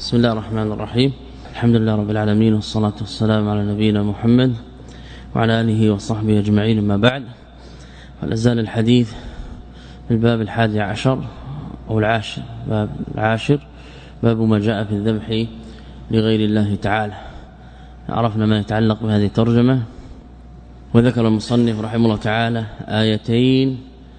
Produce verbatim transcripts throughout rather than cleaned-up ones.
بسم الله الرحمن الرحيم. الحمد لله رب العالمين، والصلاة والسلام على نبينا محمد وعلى آله وصحبه أجمعين. ما بعد، ولا زال الحديث في الباب الحادي عشر أو العاشر، باب العاشر، باب ما جاء في الذبح لغير الله تعالى. عرفنا ما يتعلق بهذه الترجمة، وذكر المصنف رحمه الله تعالى آيتين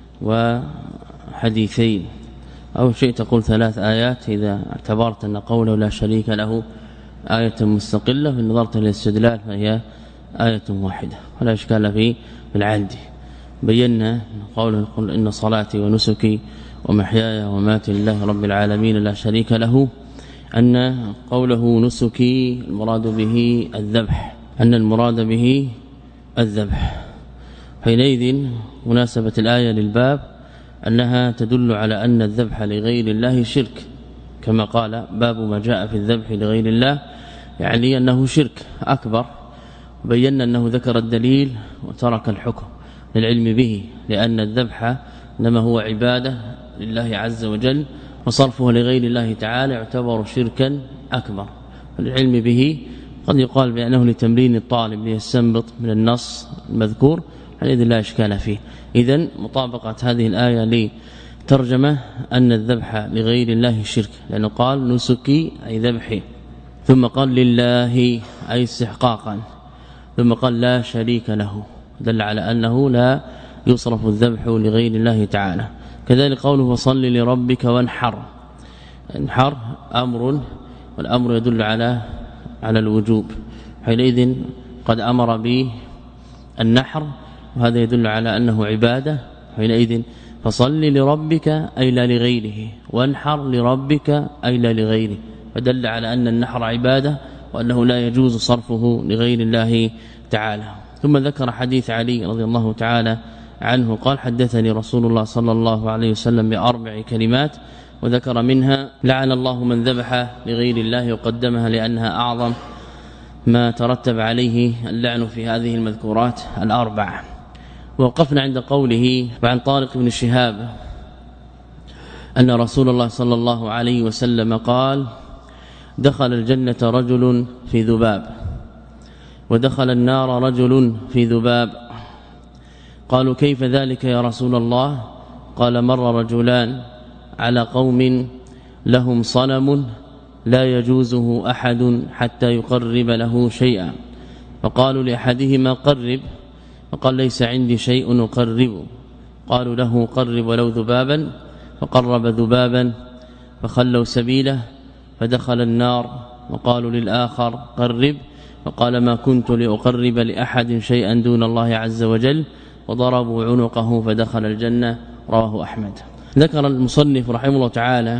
وحديثين، أو شيء تقول ثلاث آيات إذا اعتبرت أن قوله لا شريك له آية مستقلة، في نظرت للاستدلال فهي آية واحدة ولا إشكال في العهد. بينا قوله قل إن صلاتي ونسكي ومحياي ومماتي لله رب العالمين لا شريك له، أن قوله نسكي المراد به الذبح، أن المراد به الذبح. حينئذ مناسبة الآية للباب أنها تدل على أن الذبح لغير الله شرك، كما قال باب ما جاء في الذبح لغير الله، يعني أنه شرك أكبر. بينا أنه ذكر الدليل وترك الحكم للعلم به، لأن الذبح إنما هو عبادة لله عز وجل، وصرفه لغير الله تعالى يعتبر شركا أكبر. العلم به قد يقال بأنه لتمرين الطالب ليستنبط من النص المذكور، حينئذ لا إشكال فيه. إذن مطابقة هذه الآية لترجمة أن الذبح لغير الله شرك، لأنه قال نسكي أي ذبحي، ثم قال لله أي استحقاقا، ثم قال لا شريك له، دل على أنه لا يصرف الذبح لغير الله تعالى. كذلك قوله فصل لربك وانحر، انحر أمر، والأمر يدل على على الوجوب، حينئذ قد أمر به النحر، وهذا يدل على أنه عبادة. حينئذ فصل لربك أي لا لغيره، وانحر لربك أي لا لغيره، فدل على أن النحر عبادة، وأنه لا يجوز صرفه لغير الله تعالى. ثم ذكر حديث علي رضي الله تعالى عنه قال حدثني رسول الله صلى الله عليه وسلم بأربع كلمات، وذكر منها لعن الله من ذبح لغير الله، وقدمها لأنها أعظم ما ترتب عليه اللعن في هذه المذكورات الأربع. ووقفنا عند قوله وعن طارق بن شهاب أن رسول الله صلى الله عليه وسلم قال دخل الجنة رجل في ذباب، ودخل النار رجل في ذباب. قالوا كيف ذلك يا رسول الله؟ قال مر رجلان على قوم لهم صنم لا يجوزه أحد حتى يقرب له شيئا، فقالوا لأحدهما قرب، فقال ليس عندي شيء أقربه. قالوا له قرب ولو ذبابا، فقرب ذبابا، فخلوا سبيله فدخل النار. وقالوا للآخر قرب، فقال ما كنت لأقرب لأحد شيئا دون الله عز وجل، وضربوا عنقه فدخل الجنة. رواه أحمد. ذكر المصنف رحمه الله تعالى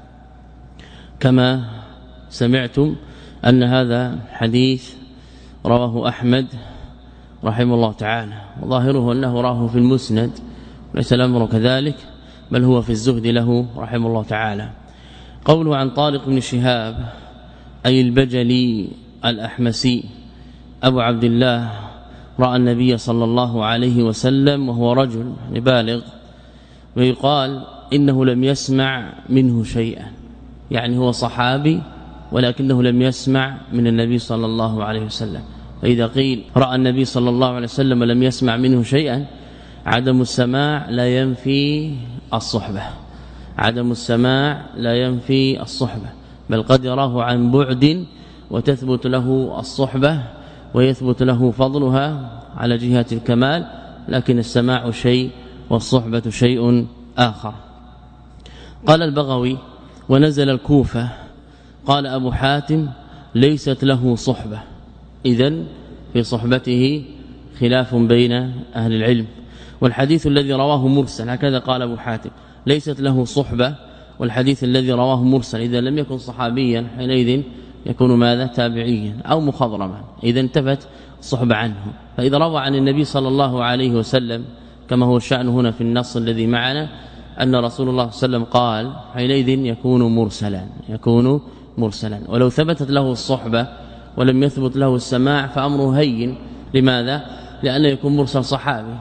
كما سمعتم أن هذا حديث رواه أحمد رحمه الله تعالى، وظاهره أنه راه في المسند، وليس الأمر كذلك، بل هو في الزهد له رحمه الله تعالى. قوله عن طارق بن شهاب أي البجلي الأحمسي أبو عبد الله رأى النبي صلى الله عليه وسلم وهو رجل بالغ، ويقال إنه لم يسمع منه شيئا، يعني هو صحابي ولكنه لم يسمع من النبي صلى الله عليه وسلم. فإذا قيل رأى النبي صلى الله عليه وسلم ولم يسمع منه شيئا، عدم السماع لا ينفي الصحبة، عدم السماع لا ينفي الصحبة، بل قد يراه عن بعد وتثبت له الصحبة ويثبت له فضلها على جهة الكمال، لكن السماع شيء والصحبة شيء آخر. قال البغوي ونزل الكوفة، قال أبو حاتم ليست له صحبة، إذن في صحبته خلاف بين أهل العلم. والحديث الذي رواه مرسل، هكذا قال أبو حاتم ليست له صحبة، والحديث الذي رواه مرسل إذا لم يكن صحابيا حينئذ يكون ماذا؟ تابعيا أو مخضرما، إذا انتفت الصحبة عنه. فإذا روى عن النبي صلى الله عليه وسلم كما هو الشأن هنا في النص الذي معنا أن رسول الله صلى الله عليه وسلم قال، حينئذ يكون مرسلا، يكون مرسلا. ولو ثبتت له الصحبة ولم يثبت له السماع فأمره هين. لماذا؟ لأنه يكون مرسل صحابي،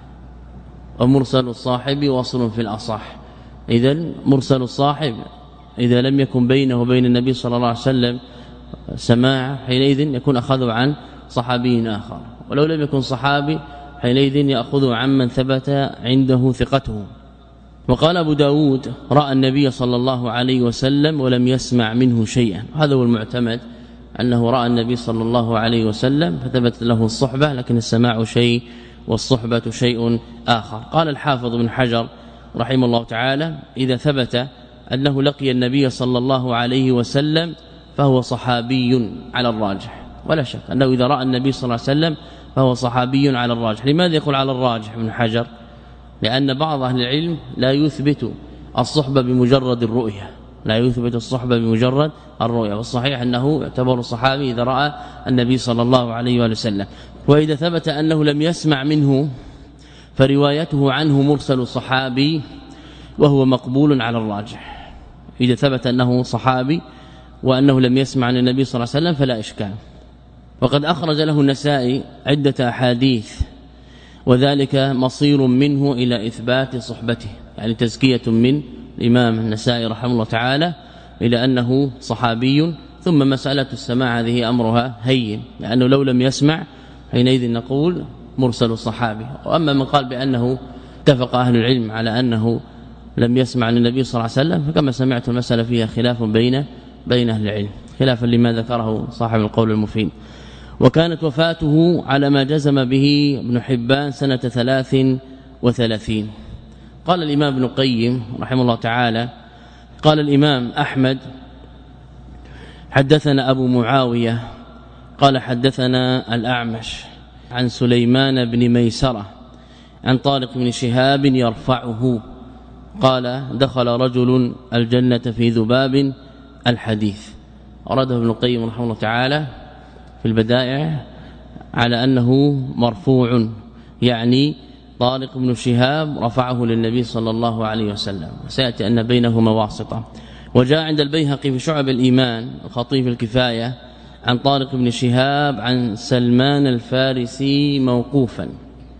ومرسل الصاحب وصل في الأصح. إذن مرسل الصاحب إذا لم يكن بينه وبين النبي صلى الله عليه وسلم سماع حينئذ يكون أخذه عن صحابي آخر، ولو لم يكن صحابي حينئذ يأخذه عمن ثبت عنده ثقته. وقال أبو داود رأى النبي صلى الله عليه وسلم ولم يسمع منه شيئا، هذا هو المعتمد أنه رأى النبي صلى الله عليه وسلم فثبت له الصحبة، لكن السماع شيء والصحبة شيء آخر. قال الحافظ بن حجر رحمه الله تعالى إذا ثبت أنه لقي النبي صلى الله عليه وسلم فهو صحابي على الراجح، ولا شك أنه إذا رأى النبي صلى الله عليه وسلم فهو صحابي على الراجح. لماذا يقول على الراجح ابن حجر؟ لأن بعض أهل العلم لا يثبت الصحبة بمجرد الرؤية، لا يثبت الصحبة بمجرد الرؤية، والصحيح أنه يعتبر الصحابي إذا رأى النبي صلى الله عليه وسلم. وإذا ثبت أنه لم يسمع منه فروايته عنه مرسل صحابي وهو مقبول على الراجح. إذا ثبت أنه صحابي وأنه لم يسمع عن النبي صلى الله عليه وسلم فلا إشكال. وقد أخرج له النسائي عدة أحاديث وذلك مصير منه إلى إثبات صحبته، يعني تزكية من الإمام النسائي رحمه الله تعالى إلى أنه صحابي. ثم مسألة السماع هذه أمرها هين، لأنه لو لم يسمع حينئذ نقول مرسل الصحابي. وأما من قال بأنه اتفق أهل العلم على أنه لم يسمع عن النبي صلى الله عليه وسلم، فكما سمعت المسألة فيها خلاف بين بين أهل العلم، خلافا لما ذكره صاحب القول المفيد. وكانت وفاته على ما جزم به ابن حبان سنة ثلاث وثلاثين. قال الإمام ابن القيم رحمه الله تعالى قال الإمام أحمد حدثنا أبو معاوية قال حدثنا الأعمش عن سليمان بن ميسرة عن طارق بن شهاب يرفعه قال دخل رجل الجنة في ذباب الحديث. أراده ابن القيم رحمه الله تعالى في البدائع على أنه مرفوع، يعني طارق بن شهاب رفعه للنبي صلى الله عليه وسلم، وسيأتي أن بينهما واسطة. وجاء عند البيهقي في شعب الإيمان الخطيب الكفاية عن طارق بن شهاب عن سلمان الفارسي موقوفا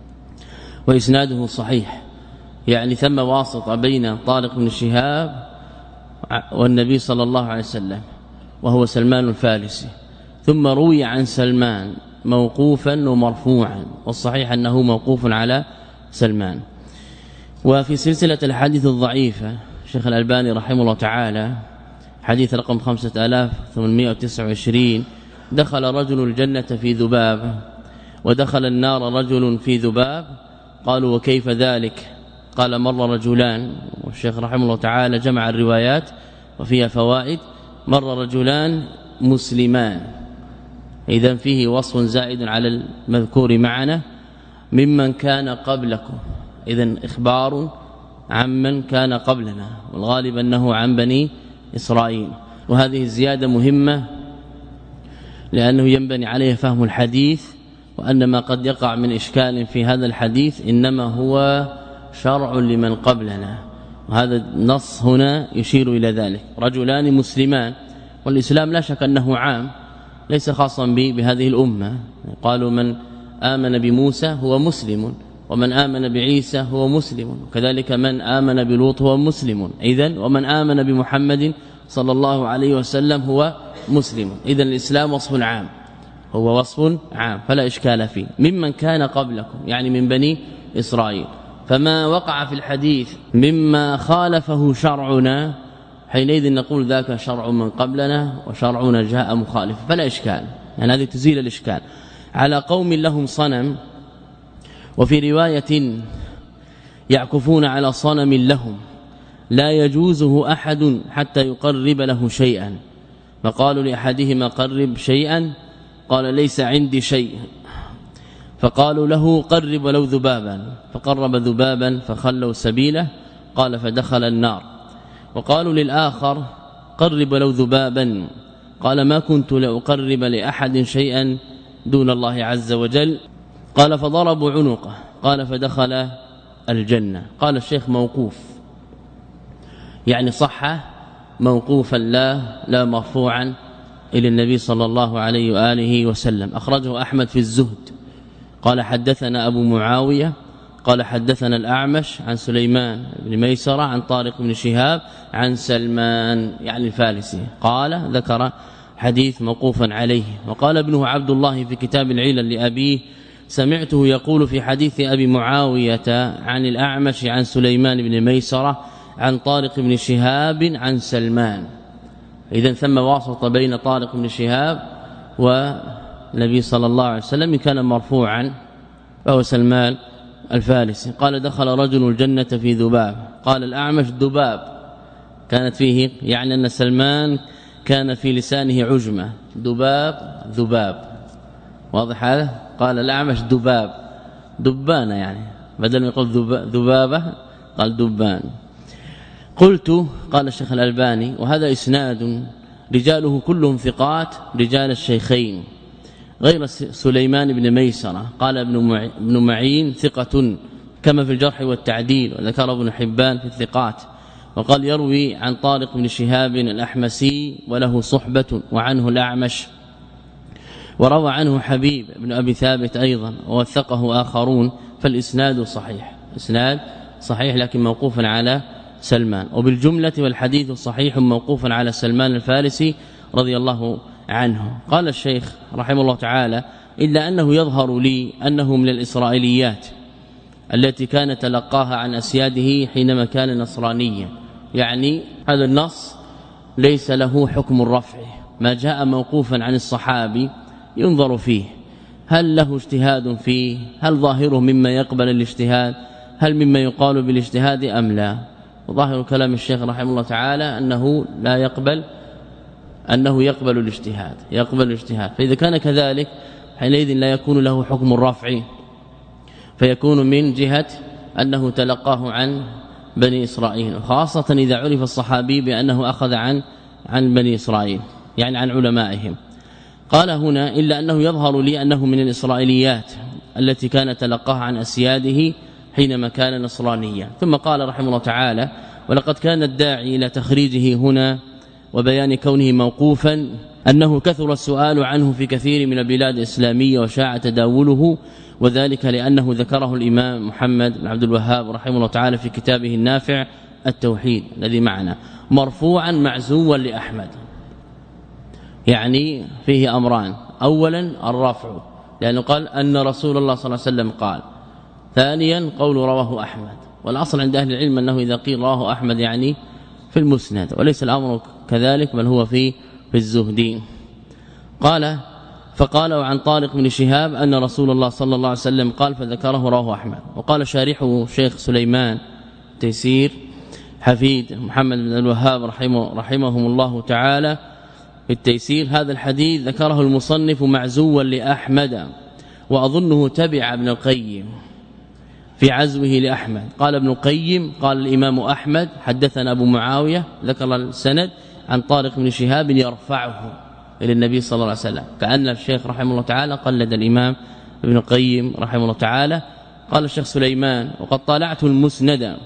وإسناده صحيح، يعني ثم واسطة بين طارق بن شهاب والنبي صلى الله عليه وسلم وهو سلمان الفارسي، ثم روي عن سلمان موقوفا ومرفوعا، والصحيح أنه موقوف على سلمان. وفي سلسلة الحديث الضعيفة شيخ الألباني رحمه الله تعالى حديث رقم خمسة آلاف وثمانمائة وتسعة وعشرين دخل رجل الجنة في ذباب ودخل النار رجل في ذباب، قالوا وكيف ذلك؟ قال مر رجلان، والشيخ رحمه الله تعالى جمع الروايات وفيها فوائد. مر رجلان مسلمان، إذن فيه وصف زائد على المذكور معنا ممن كان قبلكم، إذن إخبار عمن كان قبلنا، والغالب أنه عن بني إسرائيل. وهذه الزيادة مهمة لأنه ينبني عليه فهم الحديث، وأن ما قد يقع من إشكال في هذا الحديث إنما هو شرع لمن قبلنا، وهذا النص هنا يشير إلى ذلك. رجلان مسلمان، والإسلام لا شك أنه عام ليس خاصا بهذه الأمة. قالوا من آمن بموسى هو مسلم، ومن آمن بعيسى هو مسلم، وكذلك من آمن بلوط هو مسلم، إذن ومن آمن بمحمد صلى الله عليه وسلم هو مسلم. إذن الإسلام وصف عام، هو وصف عام فلا إشكال فيه. ممن كان قبلكم يعني من بني إسرائيل، فما وقع في الحديث مما خالفه شرعنا حينئذ نقول ذاك شرع من قبلنا وشرعنا جاء مخالف، فلا إشكال، يعني هذه تزيل الإشكال. على قوم لهم صنم، وفي رواية يعكفون على صنم لهم لا يجوزه أحد حتى يقرب له شيئا، فقالوا لأحدهما قرب شيئا، قال ليس عندي شيء، فقالوا له قرب ولو ذبابا، فقرب ذبابا فخلوا سبيله، قال فدخل النار. وقالوا للآخر قرب ولو ذبابا، قال ما كنت لأقرب لأحد شيئا دون الله عز وجل، قال فضربوا عنقه، قال فدخل الجنة. قال الشيخ موقوف، يعني صح موقوفا لا لا مرفوعا إلى النبي صلى الله عليه وآله وسلم. أخرجه أحمد في الزهد قال حدثنا أبو معاوية قال حدثنا الأعمش عن سليمان بن ميسرة عن طارق بن شهاب عن سلمان يعني الفارسي قال ذكر حديث موقوفا عليه. وقال ابنه عبد الله في كتاب العلل لأبيه سمعته يقول في حديث أبي معاوية عن الأعمش عن سليمان بن ميسرة عن طارق بن شهاب عن سلمان. إذن ثم واسطة بين طارق بن شهاب والنبي صلى الله عليه وسلم كان مرفوعا فهو سلمان الفارسي. قال دخل رجل الجنة في ذباب. قال الأعمش ذباب كانت فيه يعني أن سلمان كان في لسانه عجمة ذباب ذباب واضح هذا. قال الأعمش ذباب دبانة يعني بدل ما يقول ذبابة قال دبان. قلت قال الشيخ الألباني وهذا إسناد رجاله كلهم ثقات رجال الشيخين غير سليمان بن ميسرة. قال ابن معين ثقة كما في الجرح والتعديل وذكر ابن حبان في الثقات. وقال يروي عن طارق بن شهاب الأحمسي وله صحبة وعنه الأعمش وروى عنه حبيب بن أبي ثابت أيضا ووثقه آخرون فالإسناد صحيح إسناد صحيح لكن موقوفا على سلمان. وبالجملة والحديث صحيح موقوفا على سلمان الفارسي رضي الله عنه. قال الشيخ رحمه الله تعالى إلا أنه يظهر لي أنه من الإسرائيليات التي كان تلقاها عن أسياده حينما كان نصرانيا. يعني هذا النص ليس له حكم الرفع ما جاء موقوفا عن الصحابي ينظر فيه هل له اجتهاد فيه هل ظاهره مما يقبل الاجتهاد هل مما يقال بالاجتهاد أم لا. وظاهر كلام الشيخ رحمه الله تعالى أنه لا يقبل أنه يقبل الاجتهاد يقبل الاجتهاد. فإذا كان كذلك حينئذ لا يكون له حكم الرفع فيكون من جهة أنه تلقاه عن بني إسرائيل خاصة إذا عرف الصحابي بأنه أخذ عن عن بني إسرائيل يعني عن علمائهم. قال هنا إلا أنه يظهر لي أنه من الإسرائيليات التي كان تلقاها عن أسياده حينما كان نصرانيا. ثم قال رحمه الله تعالى ولقد كان الداعي إلى تخريجه هنا وبيان كونه موقوفا أنه كثر السؤال عنه في كثير من البلاد الإسلامية وشاع تداوله وذلك لأنه ذكره الإمام محمد بن عبد الوهاب رحمه الله تعالى في كتابه النافع التوحيد الذي معنا مرفوعا معزوا لأحمد. يعني فيه أمران أولا الرفع لأنه قال أن رسول الله صلى الله عليه وسلم قال. ثانيا قول رواه أحمد والأصل عند أهل العلم أنه إذا قيل رواه أحمد يعني في المسند وليس الأمر كذلك بل هو في في الزهدين. قال فقال عن طارق بن شهاب أن رسول الله صلى الله عليه وسلم قال فذكره رواه أحمد. وقال شارحه شيخ سليمان تيسير حفيد محمد بن الوهاب رحمه رحمهم الله تعالى في التيسير هذا الحديث ذكره المصنف معزوا لأحمد وأظنه تبع ابن القيم في عزوه لأحمد. قال ابن القيم قال الإمام أحمد حدثنا أبو معاوية ذكر السند عن طارق بن شهاب يرفعه إلى النبي صلى الله عليه وسلم كأن الشيخ رحمه الله تعالى قلد الإمام ابن القيم رحمه الله تعالى. قال الشيخ سليمان وقد طالعت المسند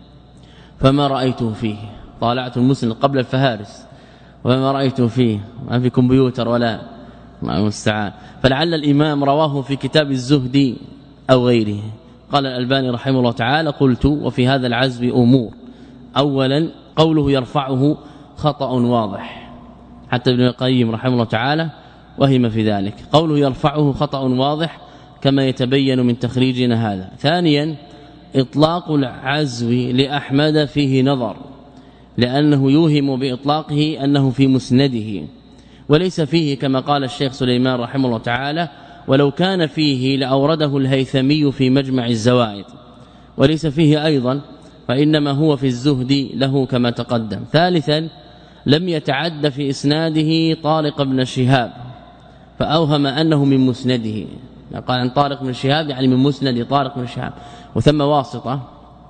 فما رأيته فيه طالعت المسند قبل الفهارس وما رأيته فيه ما في كمبيوتر ولا ما المستعان فلعل الإمام رواه في كتاب الزهدي أو غيره. قال الألباني رحمه الله تعالى قلت وفي هذا العزب أمور. أولا قوله يرفعه خطأ واضح حتى ابن القيم رحمه الله تعالى وهم في ذلك. قوله يرفعه خطأ واضح كما يتبين من تخريجنا هذا. ثانيا إطلاق العزو لأحمد فيه نظر لأنه يوهم بإطلاقه أنه في مسنده وليس فيه كما قال الشيخ سليمان رحمه الله تعالى ولو كان فيه لأورده الهيثمي في مجمع الزوائد وليس فيه أيضا فإنما هو في الزهد له كما تقدم. ثالثا لم يتعد في إسناده طارق بن شهاب فأوهم أنه من مسنده قال عن طارق بن شهاب يعني من مسند طارق بن شهاب وثم واسطة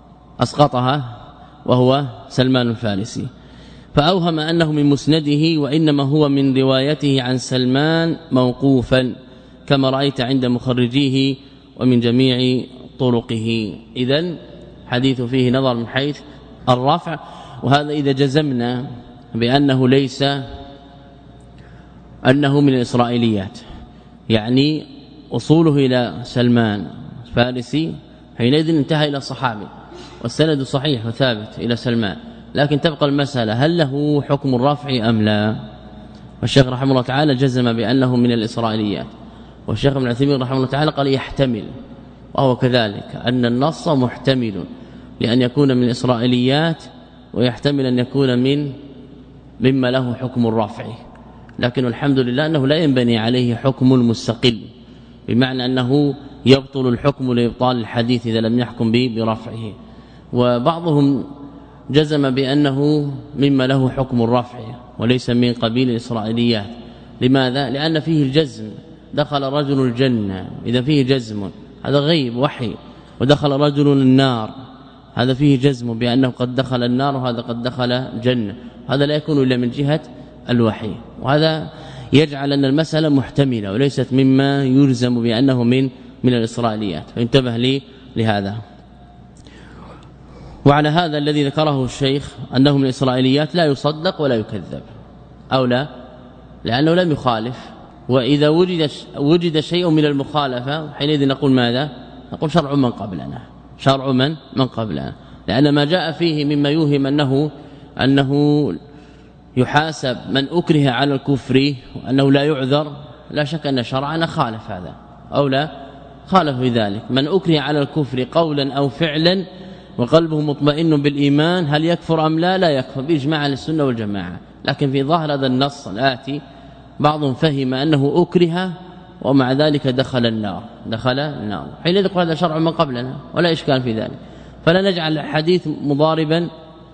أسقطها وهو سلمان الفارسي فأوهم أنه من مسنده وإنما هو من روايته عن سلمان موقوفا كما رأيت عند مخرجيه ومن جميع طرقه. إذن حديث فيه نظر من حيث الرفع وهذا إذا جزمنا بأنه ليس أنه من الإسرائيليات يعني أصوله إلى سلمان الفارسي حينئذ انتهى إلى الصحابي والسند صحيح وثابت إلى سلمان، لكن تبقى المسألة هل له حكم الرفع أم لا؟ والشيخ رحمه الله تعالى جزم بأنه من الإسرائيليات، والشيخ ابن عثيمين رحمه الله تعالى قال يحتمل، وهو كذلك أن النص محتمل لأن يكون من الإسرائيليات، ويحتمل أن يكون من مما له حكم الرفع، لكن الحمد لله أنه لا ينبني عليه حكم المستقل، بمعنى أنه يبطل الحكم لإبطال الحديث إذا لم يحكم به برفعه. وبعضهم جزم بأنه مما له حكم الرفع وليس من قبيل الإسرائيليات. لماذا؟ لأن فيه الجزم، دخل رجل الجنة، إذا فيه جزم هذا غيب وحي، ودخل رجل النار هذا فيه جزم بأنه قد دخل النار وهذا قد دخل جنة، هذا لا يكون إلا من جهة الوحي، وهذا يجعل أن المسألة محتملة وليست مما يلزم بأنه من من الإسرائيليات، فانتبه لي لهذا. وعلى هذا الذي ذكره الشيخ أنه من الإسرائيليات لا يصدق ولا يكذب، أو لا، لأنه لم يخالف، وإذا وجد وجد شيء من المخالفة حينئذ نقول ماذا؟ نقول شرع من قبلنا، شرع من من قبلنا، لأن ما جاء فيه مما يوهم أنه أنه يحاسب من أكره على الكفر وأنه لا يعذر، لا شك أن شرعنا خالف هذا أو لا، خالف بذلك. من أكره على الكفر قولا أو فعلا وقلبه مطمئن بالإيمان هل يكفر أم لا؟ لا يكفر بإجماع السنة والجماعة. لكن في ظاهر هذا النص الآتي بعضهم فهم أنه أكره ومع ذلك دخل النار، دخل النار، حين يذكر هذا شرع من قبلنا ولا إشكال في ذلك، فلا نجعل الحديث مضاربا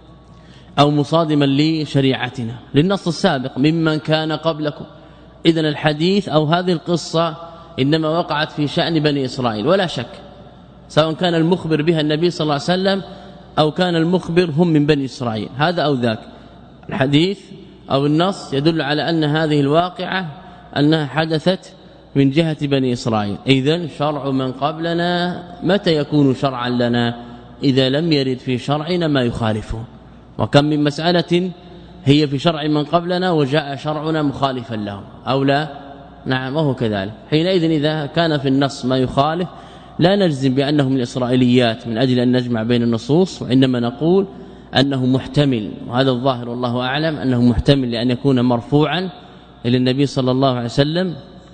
أو مصادما لشريعتنا للنص السابق ممن كان قبلكم. إذن الحديث أو هذه القصة إنما وقعت في شأن بني إسرائيل ولا شك، سواء كان المخبر بها النبي صلى الله عليه وسلم أو كان المخبر هم من بني إسرائيل، هذا أو ذاك. الحديث أو النص يدل على أن هذه الواقعة أنها حدثت من جهة بني إسرائيل. إذن شرع من قبلنا متى يكون شرعا لنا؟ إذا لم يرد في شرعنا ما يخالفه. وكم من مسألة هي في شرع من قبلنا وجاء شرعنا مخالفا له أو لا؟ نعم وهو كذلك. حينئذ إذا كان في النص ما يخالف لا نجزم بأنه من الإسرائيليات من أجل أن نجمع بين النصوص، وإنما نقول أنه محتمل، وهذا الظاهر والله أعلم أنه محتمل لأن يكون مرفوعا إلى النبي صلى الله عليه وسلم،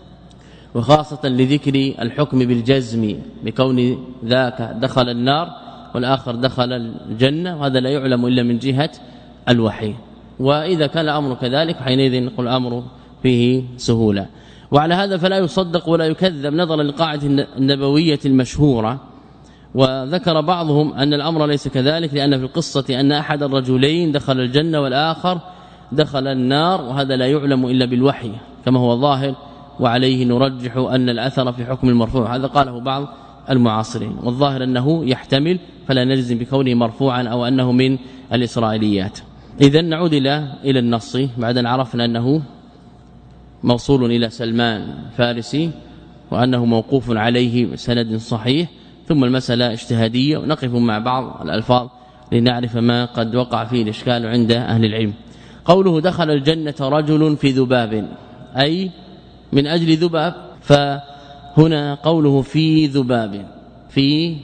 وخاصة لذكر الحكم بالجزم بكون ذاك دخل النار والآخر دخل الجنة، وهذا لا يعلم إلا من جهة الوحي. وإذا كان الأمر كذلك حينئذ نقول الأمر فيه سهولة. وعلى هذا فلا يصدق ولا يكذب نظرا للقاعدة النبوية المشهورة. وذكر بعضهم أن الأمر ليس كذلك، لأن في القصة أن أحد الرجلين دخل الجنة والآخر دخل النار، وهذا لا يعلم إلا بالوحي كما هو ظاهر، وعليه نرجح أن الأثر في حكم المرفوع، هذا قاله بعض المعاصرين، والظاهر أنه يحتمل فلا نجزم بكونه مرفوعا أو أنه من الإسرائيليات. إذن نعود إلى إلى النص بعد أن عرفنا أنه موصول إلى سلمان فارسي وأنه موقوف عليه بسند صحيح، ثم المسألة اجتهادية، ونقف مع بعض الألفاظ لنعرف ما قد وقع فيه الإشكال عند أهل العلم. قوله دخل الجنة رجل في ذباب، أي من أجل ذباب، فهنا قوله في ذباب في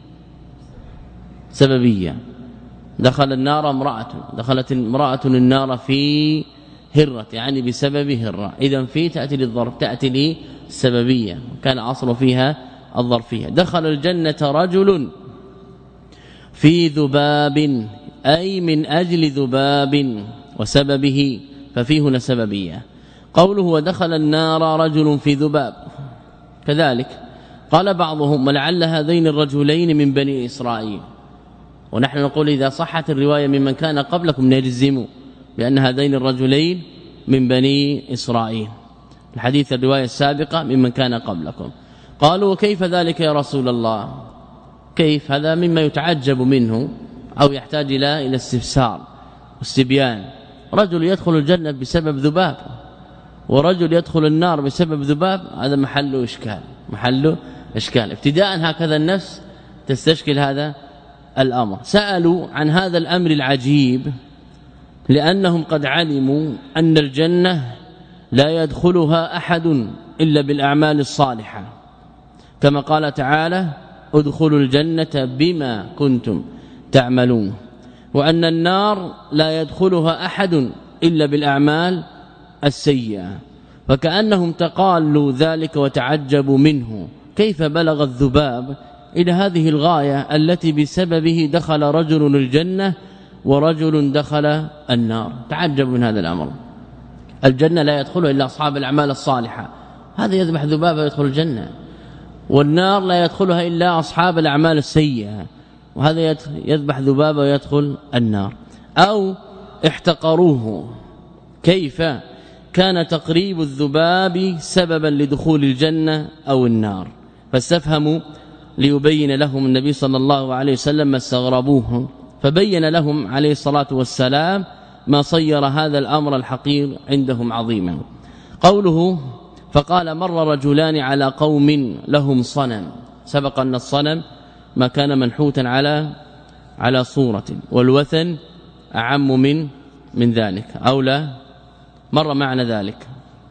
سببية. دخل النار امرأة، دخلت امرأة النار في هرة، يعني بسبب هرة، إذن في تأتي للظرف، تأتي للسببية، كان أصل فيها الظرفية. دخل الجنة رجل في ذباب، أي من أجل ذباب وسببه، ففيه هنا سببية. قوله ودخل النار رجل في ذباب كذلك قال بعضهم ولعل هذين الرجلين من بني إسرائيل، ونحن نقول إذا صحت الرواية ممن كان قبلكم نجزم بأن هذين الرجلين من بني إسرائيل، الحديث الرواية السابقة ممن كان قبلكم. قالوا وكيف ذلك يا رسول الله؟ كيف؟ هذا مما يتعجب منه أو يحتاج إلى إلى استفسار واستبيان. رجل يدخل الجنة بسبب ذباب ورجل يدخل النار بسبب ذباب، هذا محل إشكال، محل إشكال. ابتداء هكذا النفس تستشكل هذا الأمر. سألوا عن هذا الأمر العجيب لأنهم قد علموا أن الجنة لا يدخلها أحد إلا بالأعمال الصالحة، كما قال تعالى ادخلوا الجنة بما كنتم تعملون، وأن النار لا يدخلها أحد إلا بالأعمال السيئة. فكأنهم تقالوا ذلك وتعجبوا منه، كيف بلغ الذباب إلى هذه الغاية التي بسببه دخل رجل الجنة ورجل دخل النار؟ تعجب من هذا الأمر. الجنة لا يدخلها إلا أصحاب الأعمال الصالحة، هذا يذبح ذبابة ويدخل الجنة، والنار لا يدخلها إلا أصحاب الأعمال السيئة، وهذا يذبح ذبابة ويدخل النار. أو احتقروه، كيف كان تقريب الذباب سببا لدخول الجنة أو النار؟ فاستفهموا ليبين لهم النبي صلى الله عليه وسلم ما استغربوه، فبين لهم عليه الصلاة والسلام ما صير هذا الأمر الحقير عندهم عظيما. قوله فقال مر رجلان على قوم لهم صنم، سبق أن الصنم ما كان منحوتا على على صورة، والوثن أعم من من ذلك أو لا، مر معنى ذلك.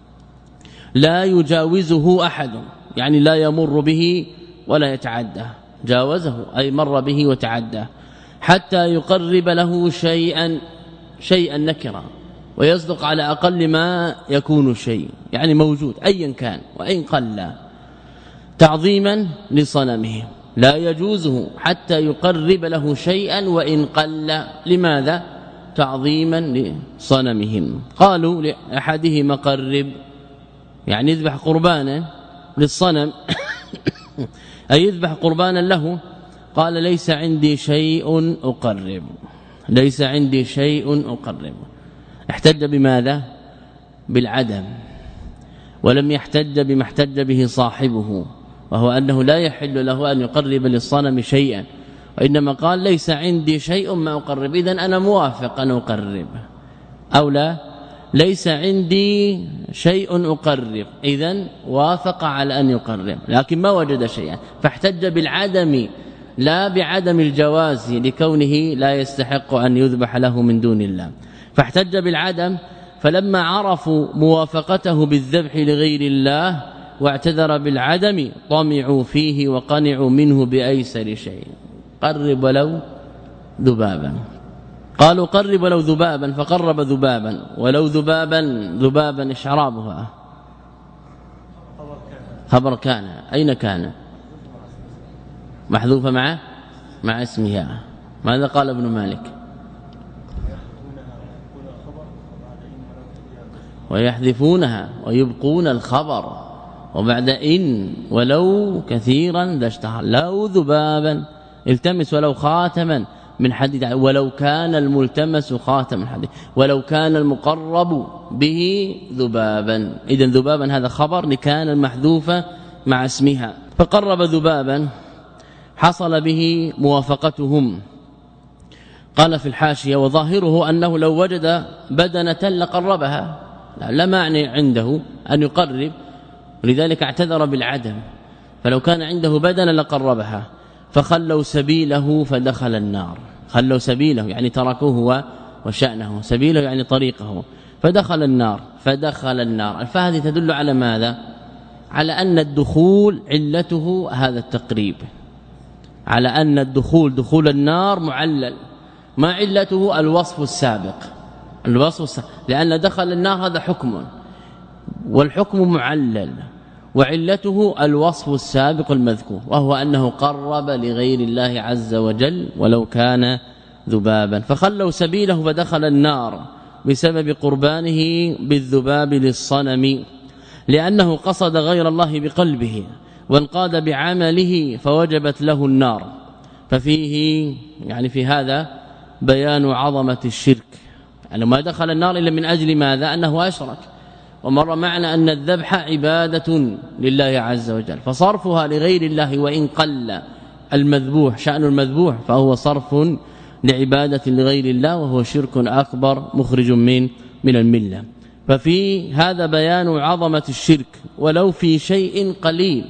لا يجاوزه أحد، يعني لا يمر به ولا يتعدى، جاوزه أي مر به وتعدى، حتى يقرب له شيئا شيئا نكرا، ويصدق على أقل ما يكون شيء، يعني موجود أيا كان وإن قل، تعظيما لصنمه. لا يجوزه حتى يقرب له شيئا وإن قل، لماذا؟ تعظيما لصنمهم. قالوا لأحدهما قرب، يعني يذبح قربانا للصنم أي يذبح قربانا له. قال ليس عندي شيء أقرب، ليس عندي شيء أقرب. احتج بماذا؟ بالعدم، ولم يحتج بما احتج به صاحبه، وهو أنه لا يحل له أن يقرب للصنم شيئا، وإنما قال ليس عندي شيء ما أقرب، إذن أنا موافق أن أقرب، أو لا ليس عندي شيء أقرب، إذن وافق على أن يقرب، لكن ما وجد شيئا، فاحتج بالعدم لا بعدم الجواز لكونه لا يستحق أن يذبح له من دون الله. فاحتج بالعدم، فلما عرفوا موافقته بالذبح لغير الله واعتذر بالعدم طمعوا فيه وقنعوا منه بأيسر شيء. قرب ولو ذبابا، قالوا قرب ولو ذبابا، فقرب ذبابا، ولو ذبابا ذبابا إشعرابها خبر كان، أين كان؟ محذوفة مع مع اسمها. ماذا قال ابن مالك؟ ويحذفونها ويبقون الخبر وبعد إن ولو كثيرا ذا اشتهر. لو ذبابا التمس ولو خاتما من حديد، ولو كان الملتمس خاتم من حديد، ولو كان المقرب به ذبابا. إذن ذبابا هذا خبر لكان المحذوفة مع اسمها. فقرب ذبابا حصل به موافقتهم. قال في الحاشية وظاهره أنه لو وجد بدنة لقربها، لا معنى عنده أن يقرب، ولذلك اعتذر بالعدم، فلو كان عنده بدنة لقربها. فخلوا سبيله فدخل النار، خلوا سبيله يعني تركوه وشأنه، سبيله يعني طريقه، فدخل النار فدخل النار. فهذه تدل على ماذا؟ على أن الدخول علته هذا التقريب، على أن الدخول دخول النار معلل، ما علته الوصف السابق، الوصف السابق، لأن دخل النار هذا حكم، والحكم معلل، وعلته الوصف السابق المذكور، وهو أنه قرب لغير الله عز وجل ولو كان ذبابا. فخلوا سبيله فدخل النار بسبب قربانه بالذباب للصنم، لأنه قصد غير الله بقلبه وانقاد بعمله فوجبت له النار. ففيه يعني في هذا بيان عظمة الشرك، يعني ما دخل النار إلا من أجل ماذا؟ أنه أشرك. ومر معنا أن الذبح عبادة لله عز وجل، فصرفها لغير الله وإن قل المذبوح شأن المذبوح فهو صرف لعبادة لغير الله، وهو شرك أكبر مخرج من من الملة. ففي هذا بيان عظمة الشرك ولو في شيء قليل،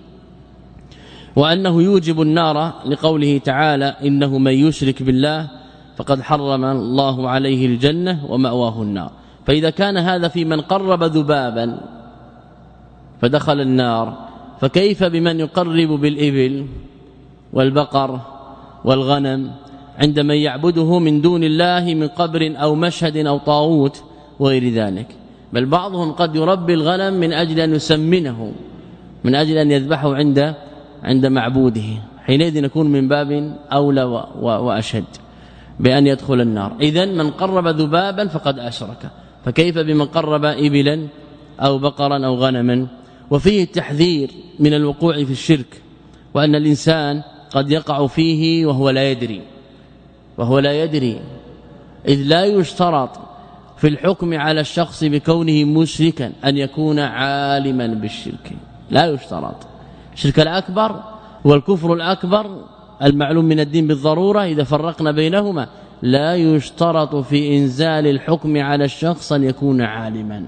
وأنه يوجب النار لقوله تعالى إنه من يشرك بالله فقد حرم الله عليه الجنة ومأواه النار. فإذا كان هذا في من قرب ذبابا فدخل النار، فكيف بمن يقرب بالإبل والبقر والغنم عند من يعبده من دون الله من قبر أو مشهد أو طاغوت وغير ذلك. بل بعضهم قد يربي الغنم من أجل أن يسمنه، من أجل أن يذبحه عند عند معبوده، حينئذ نكون من باب أولى وأشد بأن يدخل النار. إذن من قرب ذبابا فقد أشرك، فكيف بمن قرب إبلا أو بقرا أو غنما؟ وفيه التحذير من الوقوع في الشرك، وأن الإنسان قد يقع فيه وهو لا يدري وهو لا يدري إذ لا يشترط في الحكم على الشخص بكونه مشركا أن يكون عالما بالشرك، لا يشترط. الشرك الأكبر والكفر الأكبر المعلوم من الدين بالضرورة إذا فرقنا بينهما لا يشترط في إنزال الحكم على الشخص أن يكون عالما.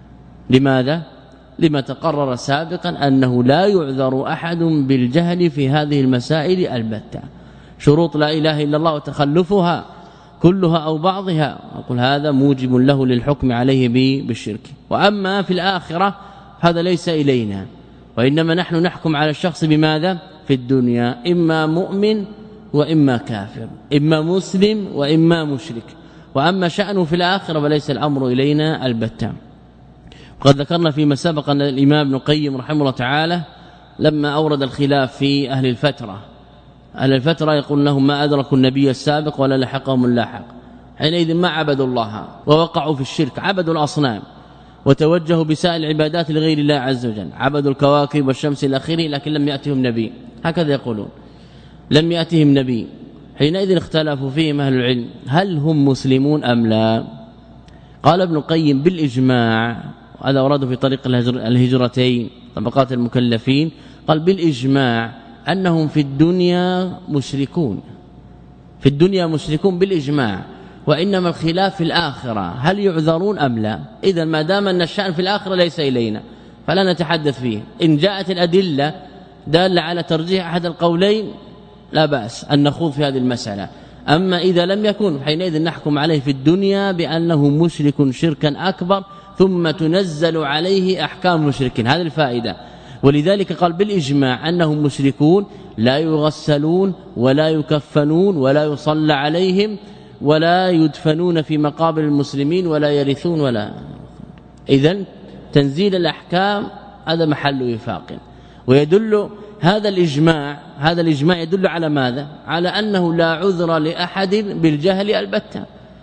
لماذا؟ لما تقرر سابقا أنه لا يعذر أحد بالجهل في هذه المسائل البتة. شروط لا إله إلا الله وتخلفها كلها أو بعضها أقول هذا موجب له للحكم عليه بالشرك. وأما في الآخرة هذا ليس إلينا، وإنما نحن نحكم على الشخص بماذا؟ في الدنيا إما مؤمن وإما كافر، إما مسلم وإما مشرك. وأما شأنه في الآخرة وليس الأمر إلينا البتة. وقد ذكرنا فيما سبق أن الإمام ابن القيم رحمه الله تعالى لما أورد الخلاف في أهل الفترة، أهل الفترة يقول لهم ما أدركوا النبي السابق ولا لحقهم اللاحق، حينئذ ما عبدوا الله ووقعوا في الشرك، عبدوا الأصنام وتوجهوا بسائر العبادات لغير الله عز وجل، عبدوا الكواكب والشمس الأخير، لكن لم يأتهم نبي، هكذا يقولون لم يأتهم نبي. حينئذ اختلفوا فيهم أهل العلم هل هم مسلمون أم لا؟ قال ابن القيم بالإجماع، هذا أراده في طريق الهجرتين طبقات المكلفين، قال بالإجماع أنهم في الدنيا مشركون، في الدنيا مشركون بالإجماع، وإنما الخلاف في الآخرة هل يعذرون أم لا. إذا ما دام أن الشأن في الآخرة ليس إلينا فلا نتحدث فيه. إن جاءت الأدلة دالة على ترجيح أحد القولين لا بأس أن نخوض في هذه المسألة. أما إذا لم يكن حينئذ نحكم عليه في الدنيا بأنه مشرك شركا أكبر ثم تنزل عليه أحكام المشركين، هذه الفائدة. ولذلك قال بالإجماع أنهم مشركون لا يغسلون ولا يكفنون ولا يصلى عليهم ولا يدفنون في مقابر المسلمين ولا يرثون ولا. إذن تنزيل الأحكام هذا محل وفاق. ويدل هذا الإجماع هذا الإجماع يدل على ماذا؟ على أنه لا عذر لأحد بالجهل البتة،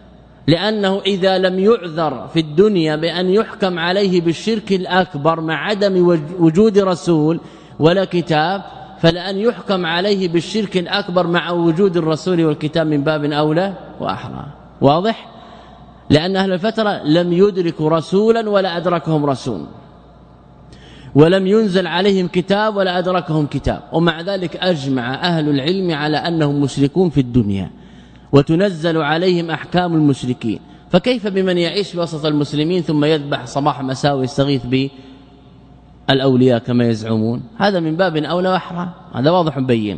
لأنه إذا لم يعذر في الدنيا بأن يحكم عليه بالشرك الأكبر مع عدم وجود رسول ولا كتاب، فلأن يحكم عليه بالشرك الأكبر مع وجود الرسول والكتاب من باب أولى وأحرى. واضح؟ لأن أهل الفترة لم يدركوا رسولا ولا أدركهم رسول، ولم ينزل عليهم كتاب ولا أدركهم كتاب، ومع ذلك أجمع أهل العلم على أنهم مشركون في الدنيا وتنزل عليهم أحكام المشركين. فكيف بمن يعيش وسط المسلمين ثم يذبح صباح مساء ويستغيث بالأولياء كما يزعمون؟ هذا من باب أولى وأحرى، هذا واضح بين.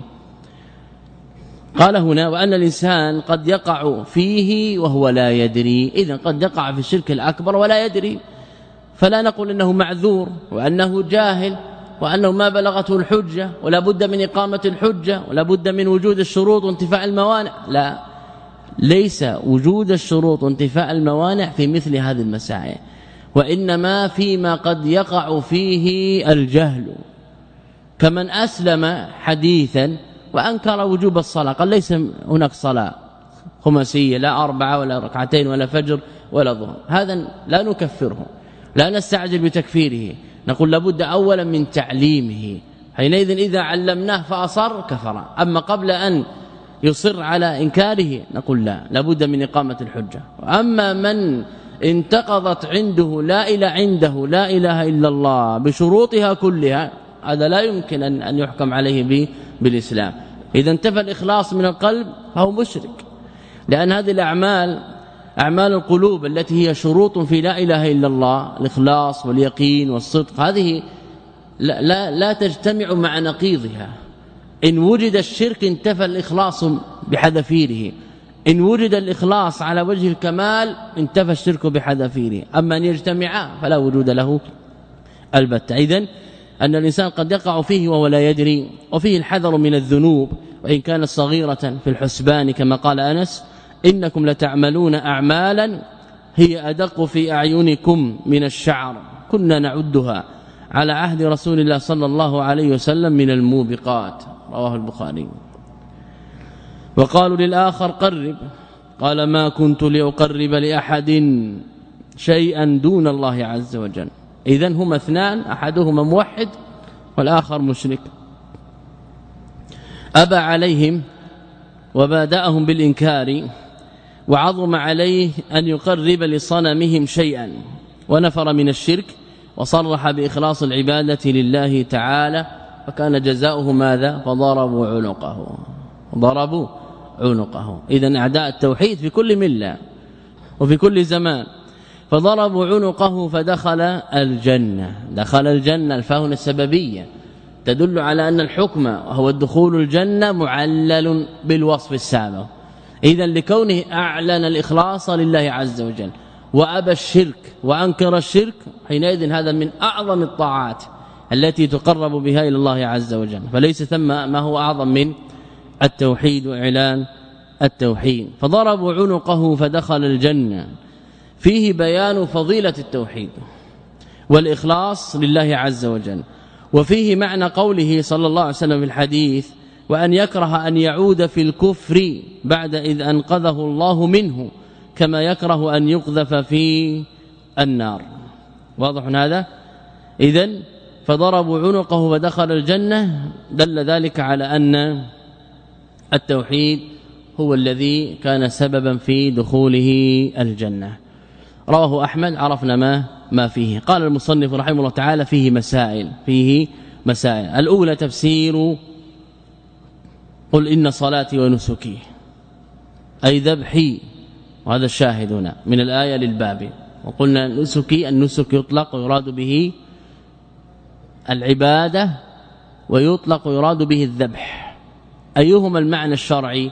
قال هنا وأن الإنسان قد يقع فيه وهو لا يدري، إذن قد يقع في الشرك الأكبر ولا يدري، فلا نقول إنه معذور وأنه جاهل وأنه ما بلغته الحجة ولا بد من إقامة الحجة ولا بد من وجود الشروط وانتفاء الموانع، لا، ليس وجود الشروط وانتفاء الموانع في مثل هذه المسائل، وإنما فيما قد يقع فيه الجهل، كمن أسلم حديثا وأنكر وجوب الصلاة، قال ليس هناك صلاة خماسية لا أربعة ولا ركعتين ولا فجر ولا ظهر، هذا لا نكفره، لا نستعجل بتكفيره، نقول لابد أولا من تعليمه، حينئذ إذا علمناه فأصر كفر. أما قبل أن يصر على إنكاره نقول لا، لابد من إقامة الحجة. أما من انتقضت عنده لا إله عنده لا إله إلا الله بشروطها كلها، هذا لا يمكن أن أن يحكم عليه به بالإسلام. إذا انتفى الإخلاص من القلب فهو مشرك، لأن هذه الأعمال أعمال القلوب التي هي شروط في لا إله إلا الله، الإخلاص واليقين والصدق، هذه لا, لا, لا تجتمع مع نقيضها. إن وجد الشرك انتفى الإخلاص بحذافيره، إن وجد الإخلاص على وجه الكمال انتفى الشرك بحذافيره، أما أن يجتمعا فلا وجود له البتة. إذن أن الإنسان قد يقع فيه وهو لا يدري، وفيه الحذر من الذنوب وإن كانت صغيرة في الحسبان كما قال أنس إنكم لتعملون أعمالا هي أدق في أعينكم من الشعر كنا نعدها على عهد رسول الله صلى الله عليه وسلم من الموبقات رواه البخاري. وقالوا للآخر قرب قال ما كنت لأقرب لأحد شيئا دون الله عز وجل. إذن هما اثنان أحدهما موحد والآخر مشرك. أبى عليهم وبادأهم بالإنكار وعظم عليه أن يقرب لصنمهم شيئا ونفر من الشرك وصرح بإخلاص العبادة لله تعالى فكان جزاؤه ماذا؟ فضربوا عنقه ضربوا عنقه. إذن أعداء التوحيد في كل ملة وفي كل زمان فضربوا عنقه فدخل الجنة. دخل الجنة الفاء السببية تدل على أن الحكم وهو الدخول الجنة معلل بالوصف السابق. إذن لكونه أعلن الإخلاص لله عز وجل وأبى الشرك وأنكر الشرك حينئذ هذا من أعظم الطاعات التي تقرب بها إلى الله عز وجل. فليس ثم ما هو أعظم من التوحيد وإعلان التوحيد. فضربوا عنقه فدخل الجنة. فيه بيان فضيلة التوحيد والإخلاص لله عز وجل. وفيه معنى قوله صلى الله عليه وسلم في الحديث وأن يكره أن يعود في الكفر بعد إذ أنقذه الله منه كما يكره أن يقذف في النار. واضح هذا؟ إذن فضربوا عنقه فدخل الجنة دل ذلك على أن التوحيد هو الذي كان سببا في دخوله الجنة. رواه أحمد عرفنا ما ما فيه. قال المصنف رحمه الله تعالى فيه مسائل فيه مسائل. الأولى تفسير قل إن صلاتي ونسكي أي ذبحي وهذا الشاهد هنا من الآية للباب. وقلنا نسكي النسك يطلق ويراد به العبادة ويطلق ويراد به الذبح. أيهما المعنى الشرعي؟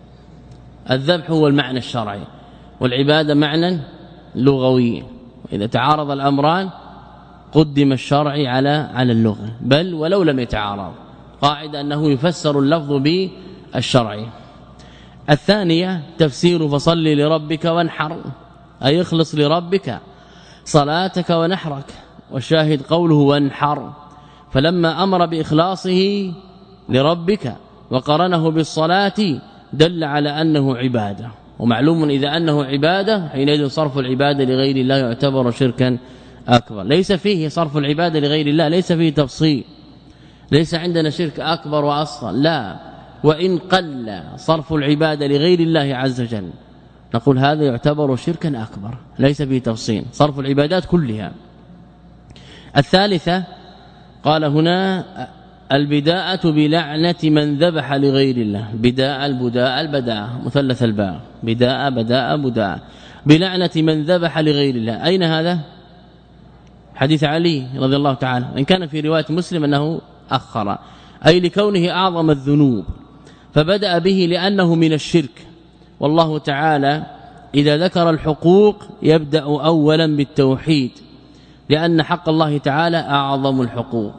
الذبح هو المعنى الشرعي والعبادة معنى لغوي. وإذا تعارض الأمران قدم الشرعي على على اللغة بل ولو لم يتعارض قاعدة أنه يفسر اللفظ بالشرعي. الثانية تفسير فصل لربك وانحر أي اخلص لربك صلاتك ونحرك. والشاهد قوله وانحر فلما أمر بإخلاصه لربك وقرنه بالصلاة دل على أنه عبادة. ومعلوم إذا أنه عبادة حينئذ صرف العبادة لغير الله يعتبر شركا أكبر. ليس فيه صرف العبادة لغير الله ليس فيه تفصيل. ليس عندنا شرك أكبر وأصغر لا. وإن قل صرف العبادة لغير الله عز وجل نقول هذا يعتبر شركا أكبر ليس فيه تفصيل صرف العبادات كلها. الثالثة قال هنا البداءة بلعنة من ذبح لغير الله. بداء البداء البداء مثلث الباء بداء بداء بداء بلعنة من ذبح لغير الله. أين هذا؟ حديث علي رضي الله تعالى إن كان في رواية مسلم أنه أخر أي لكونه أعظم الذنوب فبدأ به لأنه من الشرك. والله تعالى إذا ذكر الحقوق يبدأ أولا بالتوحيد لأن حق الله تعالى أعظم الحقوق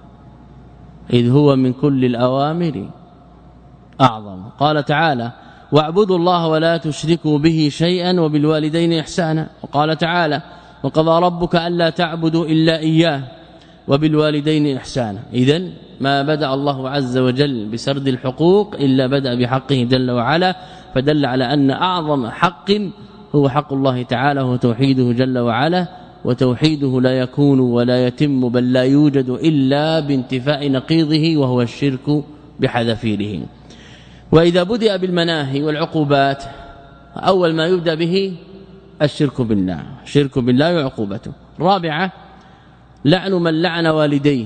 إذ هو من كل الأوامر أعظم. قال تعالى واعبدوا الله ولا تشركوا به شيئا وبالوالدين إحسانا. وقال تعالى وقضى ربك ألا تعبدوا إلا إياه وبالوالدين إحسانا. إذن ما بدأ الله عز وجل بسرد الحقوق إلا بدأ بحقه جل وعلا فدل على أن أعظم حق هو حق الله تعالى وهو توحيده جل وعلا. وتوحيده لا يكون ولا يتم بل لا يوجد إلا بانتفاء نقيضه وهو الشرك بحذافيره. وإذا بدأ بالمناهي والعقوبات أول ما يبدأ به الشرك بالله الشرك بالله وعقوبته. رابعة لعن من لعن والديه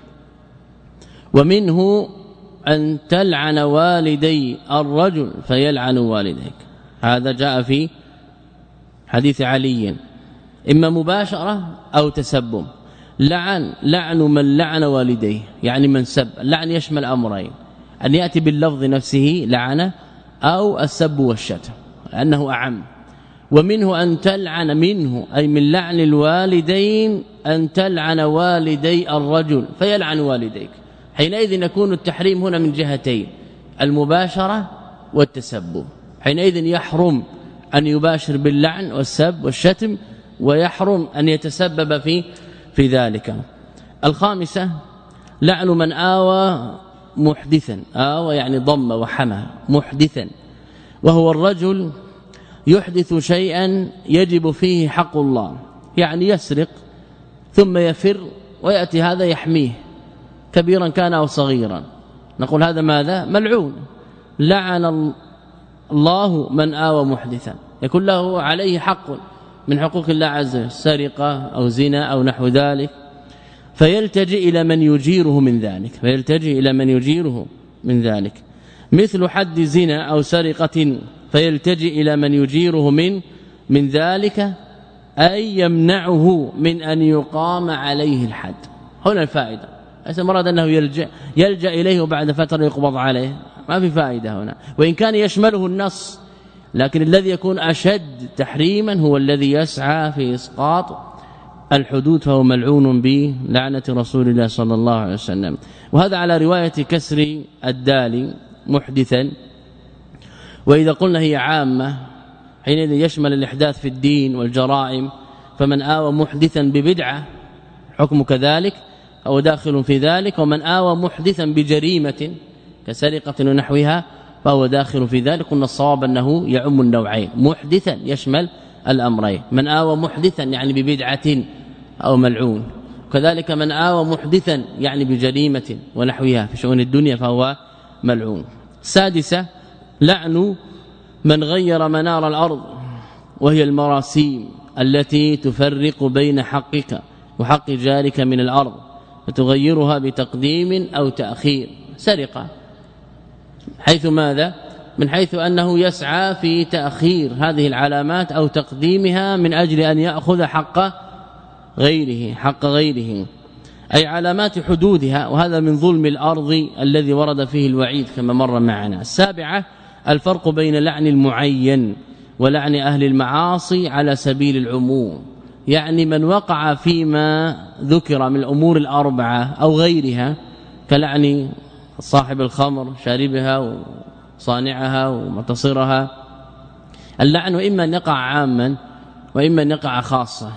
ومنه أن تلعن والدي الرجل فيلعن والديك. هذا جاء في حديث علي إما مباشرة أو تسبب. لعن لعن من لعن والديه يعني من سب. اللعن يشمل أمرين أن يأتي باللفظ نفسه لعن أو السب والشتم لأنه أعم. ومنه أن تلعن منه أي من لعن الوالدين أن تلعن والدي الرجل فيلعن والديك. حينئذ يكون التحريم هنا من جهتين المباشرة والتسبب، حينئذ يحرم أن يباشر باللعن والسب والشتم، ويحرم أن يتسبب في في ذلك. الخامسة لعن من آوى محدثا، آوى يعني ضم وحمى محدثا، وهو الرجل يحدث شيئا يجب فيه حق الله، يعني يسرق ثم يفر ويأتي هذا يحميه كبيرا كان أو صغيرا، نقول هذا ماذا؟ ملعون. لعن الله من آوى محدثا، يكون له عليه حق من حقوق الله عز وجل، سرقة أو زنا أو نحو ذلك، فيلتجئ إلى من يجيره من ذلك فيلتجئ إلى من يجيره من ذلك مثل حد زنا أو سرقة، فيلتجئ إلى من يجيره من من ذلك، أي يمنعه من أن يقام عليه الحد. هنا الفائدة، ليس مراد أنه يلجأ, يلجأ إليه وبعد فترة يقبض عليه، ما في فائدة هنا، وإن كان يشمله النص، لكن الذي يكون أشد تحريما هو الذي يسعى في إسقاط الحدود، فهو ملعون بلعنة رسول الله صلى الله عليه وسلم. وهذا على رواية كسر الدال محدثا. وإذا قلنا هي عامة حينئذ يشمل الإحداث في الدين والجرائم، فمن آوى محدثا ببدعة حكم كذلك أو داخل في ذلك، ومن آوى محدثا بجريمة كسرقة ونحوها فهو داخل في ذلك. قلنا الصواب أنه يعم النوعين، محدثا يشمل الأمرين، من آوى محدثا يعني ببدعة أو ملعون، كذلك من آوى محدثا يعني بجريمة ونحوها في شؤون الدنيا فهو ملعون. سادسة لعن من غير منار الأرض، وهي المراسيم التي تفرق بين حقك وحق جارك من الأرض، فتغيرها بتقديم أو تأخير. سرقة حيث ماذا؟ من حيث أنه يسعى في تأخير هذه العلامات أو تقديمها من أجل أن يأخذ حق غيره حق غيره أي علامات حدودها، وهذا من ظلم الأرض الذي ورد فيه الوعيد كما مر معنا. السابعة الفرق بين لعن المعين ولعن أهل المعاصي على سبيل العموم، يعني من وقع فيما ذكر من الأمور الأربعة أو غيرها، كلعن صاحب الخمر شاربها وصانعها ومتصرها. اللعن إما أن يقع عاما وإما أن يقع خاصة.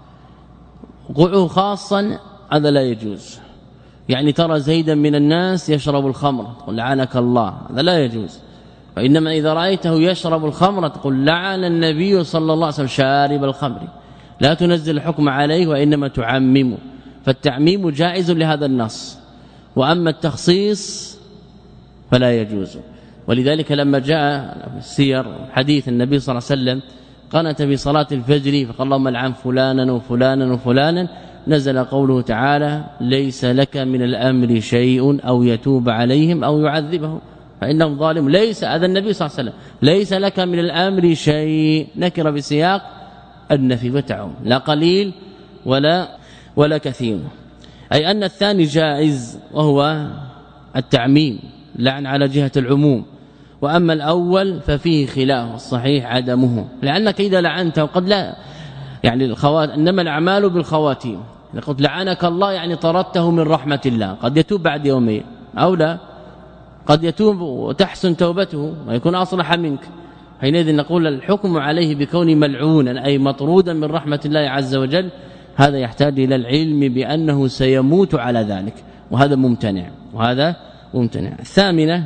وقوعه خاصا هذا لا يجوز، يعني ترى زيدا من الناس يشرب الخمر تقول لعنك الله، هذا لا يجوز. وإنما إذا رأيته يشرب الخمر تقول لعن النبي صلى الله عليه وسلم شارب الخمر، لا تنزل الحكم عليه وإنما تعممه، فالتعميم جائز لهذا النص، وأما التخصيص فلا يجوز. ولذلك لما جاء في السير حديث النبي صلى الله عليه وسلم قنت في صلاة الفجر فقال اللهم لعن فلانا وفلانا وفلانا، نزل قوله تعالى ليس لك من الأمر شيء أو يتوب عليهم أو يعذبهم فإنهم ظالم. ليس هذا النبي صلى الله عليه وسلم، ليس لك من الأمر شيء، نكر بسياق النفي وتعم، لا قليل ولا ولا كثير، أي أن الثاني جائز وهو التعميم لعن على جهة العموم. وأما الأول ففيه خلاف، الصحيح عدمه، لأنك إذا لعنت وقد لا يعني الخوات إنما الأعمال بالخواتيم، لقد لعنك الله يعني طردته من رحمة الله، قد يتوب بعد يومين أو لا، قد يتوب وتحسن توبته ويكون أصلح منك، حينئذ نقول الحكم عليه بكون ملعونا أي مطرودا من رحمة الله عز وجل، هذا يحتاج إلى العلم بأنه سيموت على ذلك، وهذا ممتنع وهذا ممتنع. الثامنة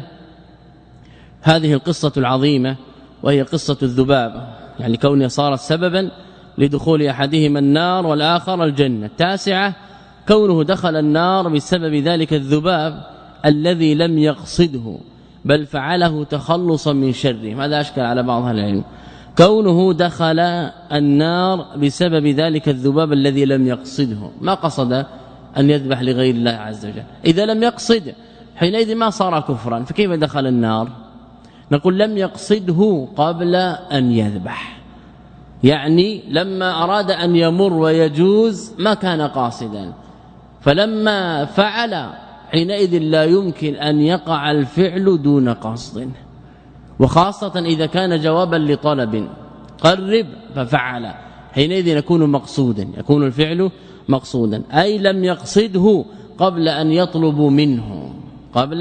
هذه القصة العظيمة وهي قصة الذباب، يعني كونه صار سببا لدخول أحدهما النار والآخر الجنة. التاسعة كونه دخل النار بسبب ذلك الذباب الذي لم يقصده بل فعله تخلصا من شره، هذا أشكل على بعض أهل العلم، كونه دخل النار بسبب ذلك الذباب الذي لم يقصده، ما قصد أن يذبح لغير الله عز وجل، إذا لم يقصد حينئذ ما صار كفرا، فكيف دخل النار؟ نقول لم يقصده قبل أن يذبح، يعني لما أراد أن يمر ويجوز ما كان قاصدا، فلما فعل حينئذ لا يمكن أن يقع الفعل دون قصد، وخاصة إذا كان جوابا لطلب قرب ففعل، حينئذ يكون مقصودا، يكون الفعل مقصودا، أي لم يقصده قبل أن يطلب منه قبل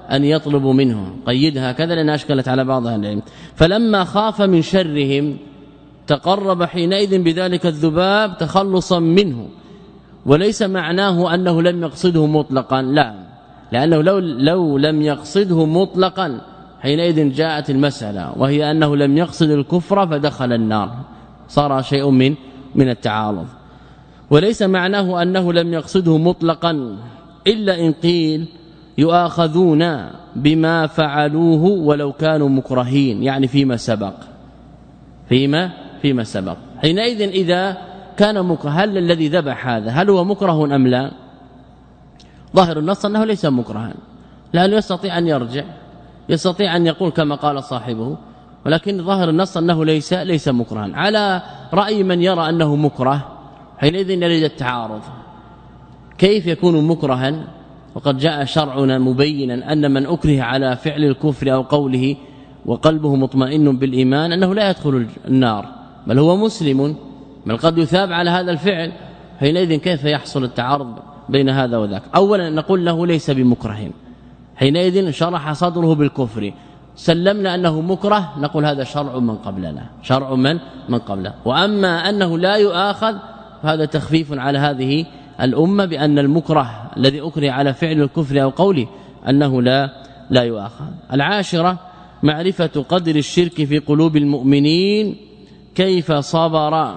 أن يطلبوا منه. قيدها هكذا لأنها أشكلت على بعضها العلم. فلما خاف من شرهم تقرب حينئذ بذلك الذباب تخلصا منه، وليس معناه أنه لم يقصده مطلقا، لا، لأنه لو, لو لم يقصده مطلقا حينئذ جاءت المسألة، وهي أنه لم يقصد الكفر فدخل النار، صار شيء من من التعارض. وليس معناه أنه لم يقصده مطلقا، إلا إن قيل يؤاخذون بما فعلوه ولو كانوا مكرهين، يعني فيما سبق فيما فيما سبق حينئذ إذا كان مكره، هل الذي ذبح هذا هل هو مكره أم لا؟ ظاهر النص أنه ليس مكرها، لأنه يستطيع أن يرجع، يستطيع أن يقول كما قال صاحبه، ولكن ظاهر النص أنه ليس ليس مكرها. على رأي من يرى أنه مكره حينئذ يريد التعارض، كيف يكون مكرها وقد جاء شرعنا مبينا أن من أكره على فعل الكفر أو قوله وقلبه مطمئن بالإيمان أنه لا يدخل النار، بل هو مسلم، بل قد يثاب على هذا الفعل. حينئذ كيف يحصل التعارض بين هذا وذاك؟ أولا نقول له ليس بمكره، حينئذ شرح صدره بالكفر، سلمنا أنه مكره، نقول هذا شرع من قبلنا، شرع من من قبله. وأما أنه لا يؤاخذ فهذا تخفيف على هذه الأمة بأن المكره الذي أكره على فعل الكفر أو قوله أنه لا لا يؤاخذ. العاشرة معرفة قدر الشرك في قلوب المؤمنين، كيف صبر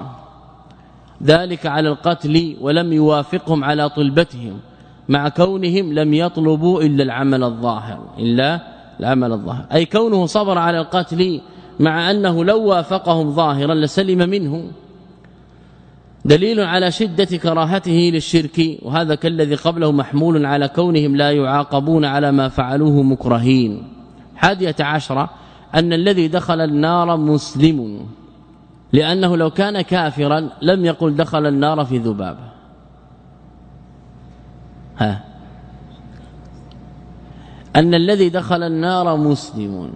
ذلك على القتل ولم يوافقهم على طلبتهم مع كونهم لم يطلبوا إلا العمل الظاهر إلا العمل الظاهر، أي كونه صبر على القتل مع أنه لو وافقهم ظاهرا لسلم منه، دليل على شدة كراهته للشرك، وهذا كالذي قبله محمول على كونهم لا يعاقبون على ما فعلوه مكرهين. حادية عشرة أن الذي دخل النار مسلم، لأنه لو كان كافرا لم يقل دخل النار في ذباب. ها أن الذي دخل النار مسلم،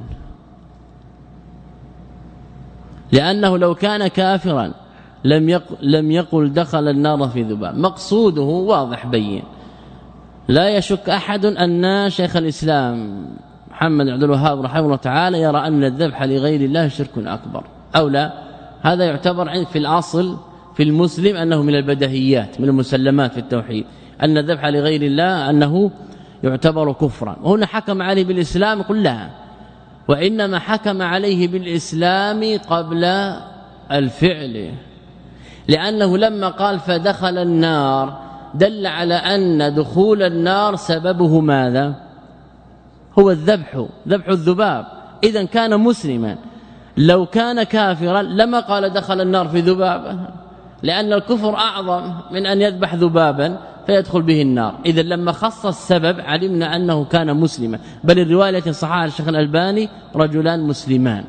لأنه لو كان كافرا لم يقل, لم يقل دخل النار في ذباب. مقصوده واضح بين، لا يشك أحد أن شيخ الإسلام محمد عبد الوهاب رحمه الله تعالى يرى أن الذبح لغير الله شرك أكبر أو لا. هذا يعتبر في الأصل في المسلم أنه من البديهيات، من المسلمات في التوحيد، أن الذبح لغير الله أنه يعتبر كفرا. وهنا حكم عليه بالإسلام كلها، وإنما حكم عليه بالإسلام قبل الفعل، لأنه لما قال فدخل النار دل على أن دخول النار سببه ماذا؟ هو الذبح، ذبح الذباب. إذن كان مسلما. لو كان كافرا لما قال دخل النار في ذبابه، لأن الكفر أعظم من أن يذبح ذبابا فيدخل به النار. إذن لما خص السبب علمنا أنه كان مسلما، بل الرواية الصحيحة الشيخ الألباني رجلان مسلمان،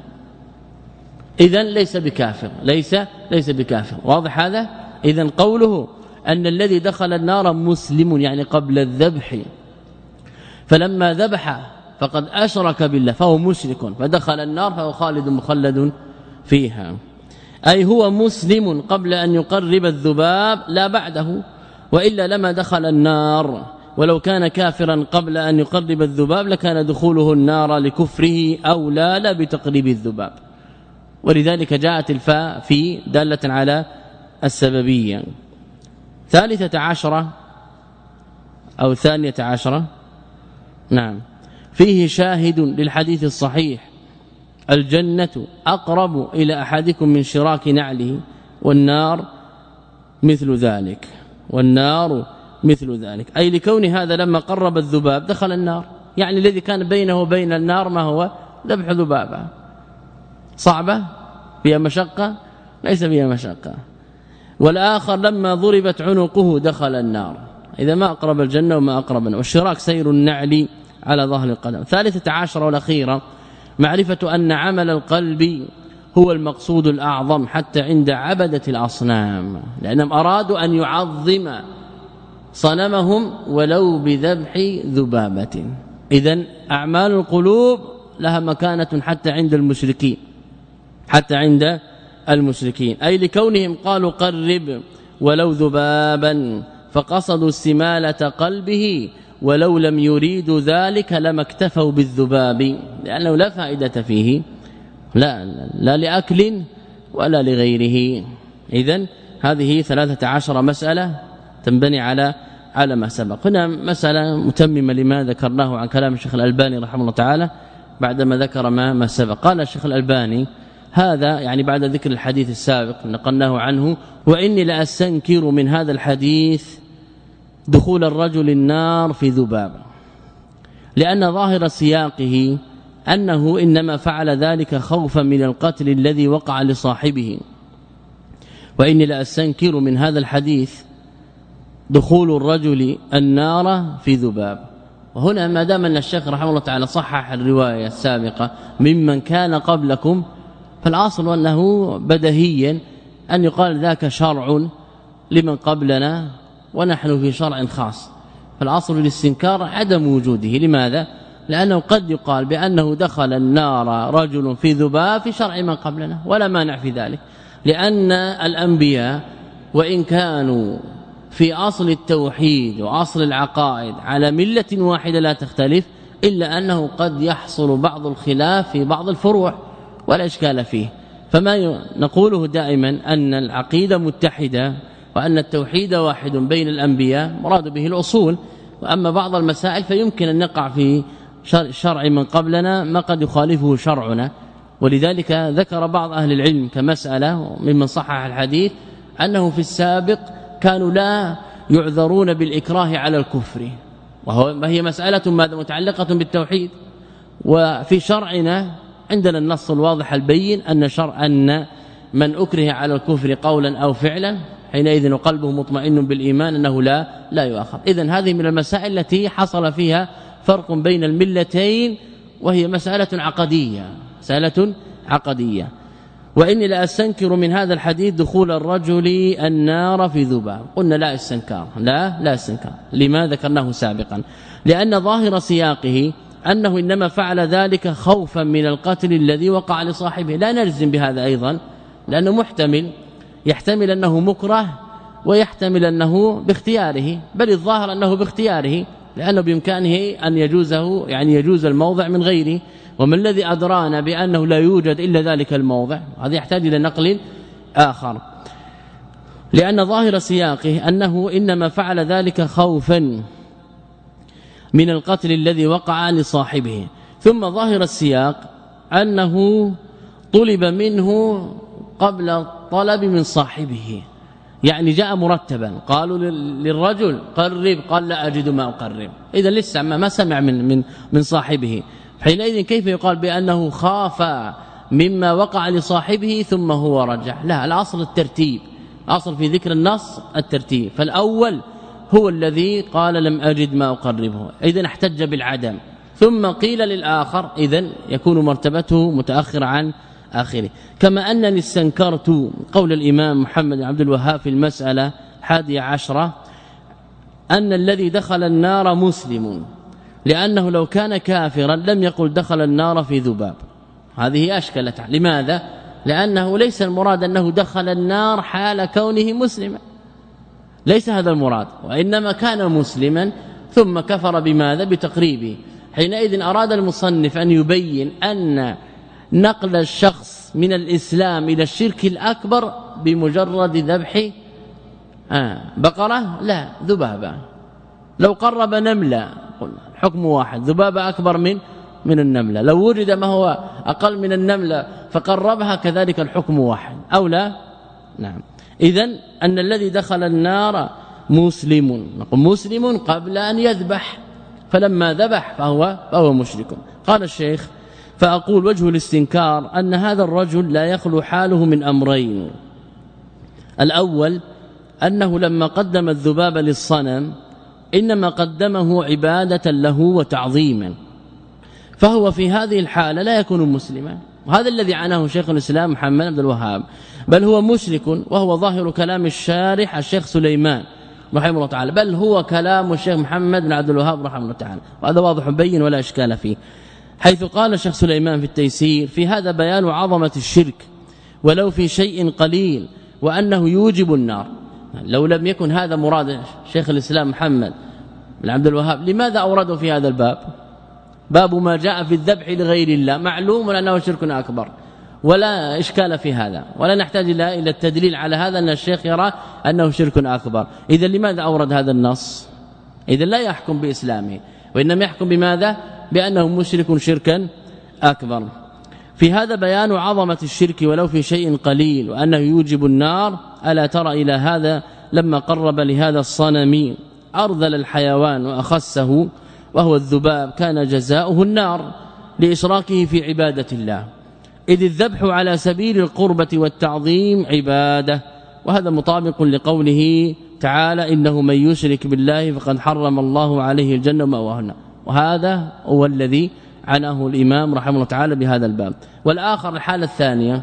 إذن ليس بكافر، ليس ليس بكافر. واضح هذا؟ إذن قوله أن الذي دخل النار مسلم يعني قبل الذبح، فلما ذبح فقد أشرك بالله فهو مشرك، فدخل النار فهو خالد مخلد فيها، أي هو مسلم قبل أن يقرب الذباب لا بعده، وإلا لما دخل النار. ولو كان كافرا قبل أن يقرب الذباب لكان دخوله النار لكفره أولى لا بتقريب الذباب، ولذلك جاءت الفاء في دالة على السببية. ثالثة عشرة أو ثانية عشرة، نعم، فيه شاهد للحديث الصحيح: الجنة أقرب إلى أحدكم من شراك نعله، والنار مثل ذلك، والنار مثل ذلك، أي لكون هذا لما قرب الذباب دخل النار، يعني الذي كان بينه وبين النار ما هو؟ ذبح ذبابة. صعبة فيها مشقة؟ ليس فيها مشقة. والآخر لما ضربت عنقه دخل النار، إذا ما أقرب الجنة وما أقرب النار. والشراك سير النعل على ظهر القدم. ثالثة عشر والأخيرة معرفة أن عمل القلب هو المقصود الأعظم حتى عند عبدة الأصنام، لأنهم أرادوا أن يعظم صنمهم ولو بذبح ذبابة. إذن أعمال القلوب لها مكانة حتى عند المشركين، حتى عند المشركين، أي لكونهم قالوا قرب ولو ذبابا، فقصدوا استمالة قلبه ولو لم يريدوا ذلك لما اكتفوا بالذباب لأنه لا فائدة فيه لا, لا لأكل ولا لغيره. إذن هذه ثلاثة عشر مسألة تنبني على على ما سبق. هنا مسألة متممة لما ذكرناه عن كلام الشيخ الألباني رحمه الله تعالى بعدما ذكر ما ما سبق. قال الشيخ الألباني هذا يعني بعد ذكر الحديث السابق نقلناه عنه: وإني لأستنكر من هذا الحديث دخول الرجل النار في ذباب، لأن ظاهر سياقه أنه إنما فعل ذلك خوفا من القتل الذي وقع لصاحبه. وإني لأستنكر من هذا الحديث دخول الرجل النار في ذباب. وهنا ما دام أن الشيخ رحمه الله تعالى صحح الرواية السابقة ممن كان قبلكم، فالأصل أنه بديهيا أن يقال ذاك شرع لمن قبلنا ونحن في شرع خاص، فالأصل للاستنكار عدم وجوده. لماذا؟ لأنه قد يقال بأنه دخل النار رجل في ذباب في شرع من قبلنا ولا مانع في ذلك، لأن الأنبياء وإن كانوا في أصل التوحيد وأصل العقائد على ملة واحدة لا تختلف، إلا أنه قد يحصل بعض الخلاف في بعض الفروع ولا إشكال فيه. فما نقوله دائما أن العقيدة متحدة وأن التوحيد واحد بين الأنبياء مراد به الأصول، وأما بعض المسائل فيمكن أن نقع في شرع من قبلنا ما قد يخالفه شرعنا. ولذلك ذكر بعض أهل العلم كمسألة ممن صحح الحديث أنه في السابق كانوا لا يعذرون بالإكراه على الكفر، وهي مسألة ماذا متعلقة بالتوحيد. وفي شرعنا عندنا النص الواضح البين أن شرع أن من أكره على الكفر قولا أو فعلا حينئذ قلبه مطمئن بالإيمان أنه لا لا يؤاخذ. إذن هذه من المسائل التي حصل فيها فرق بين الملتين، وهي مسألة عقدية مسألة عقدية. وإني لا أستنكر من هذا الحديث دخول الرجل النار في ذباب. قلنا لا استنكار لا لا استنكار. لما ذكرناه سابقا؟ لأن ظاهر سياقه أنه إنما فعل ذلك خوفا من القتل الذي وقع لصاحبه. لا نلزم بهذا أيضا، لأنه محتمل يحتمل أنه مكره ويحتمل أنه باختياره، بل الظاهر أنه باختياره، لأنه بإمكانه أن يجوزه يعني يجوز الموضع من غيره. ومن الذي أدرانا بأنه لا يوجد إلا ذلك الموضع؟ هذا يحتاج إلى نقل آخر. لأن ظاهر سياقه أنه إنما فعل ذلك خوفا من القتل الذي وقع لصاحبه. ثم ظاهر السياق أنه طلب منه قبل الطلب من صاحبه، يعني جاء مرتبا. قالوا للرجل قرب، قال لا أجد ما أقرب، إذا لسه ما سمع من من من صاحبه. حينئذ كيف يقال بأنه خاف مما وقع لصاحبه ثم هو رجع؟ لا، الأصل الترتيب، أصل في ذكر النص الترتيب. فالأول هو الذي قال لم أجد ما أقربه، إذن احتج بالعدم، ثم قيل للآخر، إذن يكون مرتبته متأخر عن آخره. كما أنني استنكرت قول الإمام محمد بن عبد الوهاب في المسألة الحادية عشرة أن الذي دخل النار مسلم، لأنه لو كان كافرا لم يقل دخل النار في ذباب. هذه أشكلت. لماذا؟ لأنه ليس المراد أنه دخل النار حال كونه مسلما، ليس هذا المراد، وإنما كان مسلما ثم كفر بماذا؟ بتقريبه. حينئذ أراد المصنف أن يبين أن نقل الشخص من الإسلام إلى الشرك الأكبر بمجرد ذبح آه بقرة لا ذبابة. لو قرب نملة حكم واحد، ذبابة أكبر من من النملة. لو وجد ما هو أقل من النملة فقربها كذلك الحكم واحد أو لا؟ نعم. إذن أن الذي دخل النار مسلم، نقول مسلم قبل أن يذبح، فلما ذبح فهو فهو مشرك. قال الشيخ: فأقول وجه الاستنكار أن هذا الرجل لا يخلو حاله من أمرين. الأول أنه لما قدم الذباب للصنم إنما قدمه عبادة له وتعظيما، فهو في هذه الحالة لا يكون مسلما. وهذا الذي عناه شيخ الإسلام محمد بن الوهاب، بل هو مشرك، وهو ظاهر كلام الشارح الشيخ سليمان رحمه الله تعالى، بل هو كلام الشيخ محمد بن عبد الوهاب رحمه الله تعالى، وهذا واضح بين ولا إشكال فيه. حيث قال الشيخ سليمان في التيسير: في هذا بيان عظمة الشرك ولو في شيء قليل، وأنه يوجب النار. لو لم يكن هذا مراد شيخ الإسلام محمد بن عبد الوهاب لماذا أوردوا في هذا الباب؟ باب ما جاء في الذبح لغير الله، معلوم أنه شرك أكبر ولا إشكال في هذا، ولا نحتاج إلى التدليل على هذا أن الشيخ يرى أنه شرك أكبر. إذا لماذا أورد هذا النص؟ إذا لا يحكم بإسلامه، وإنما يحكم بماذا؟ بأنه مشرك شركا أكبر. في هذا بيان عظمة الشرك ولو في شيء قليل، وأنه يوجب النار. ألا ترى إلى هذا لما قرب لهذا الصنم أرذل الحيوان وأخسه وهو الذباب كان جزاؤه النار لإشراكه في عبادة الله، إذ الذبح على سبيل القربة والتعظيم عبادة، وهذا مطابق لقوله تعالى إنه من يشرك بالله فقد حرم الله عليه الجنة ومأواه النار، وهذا هو الذي عناه الإمام رحمه الله تعالى بهذا الباب. والآخر الحالة الثانية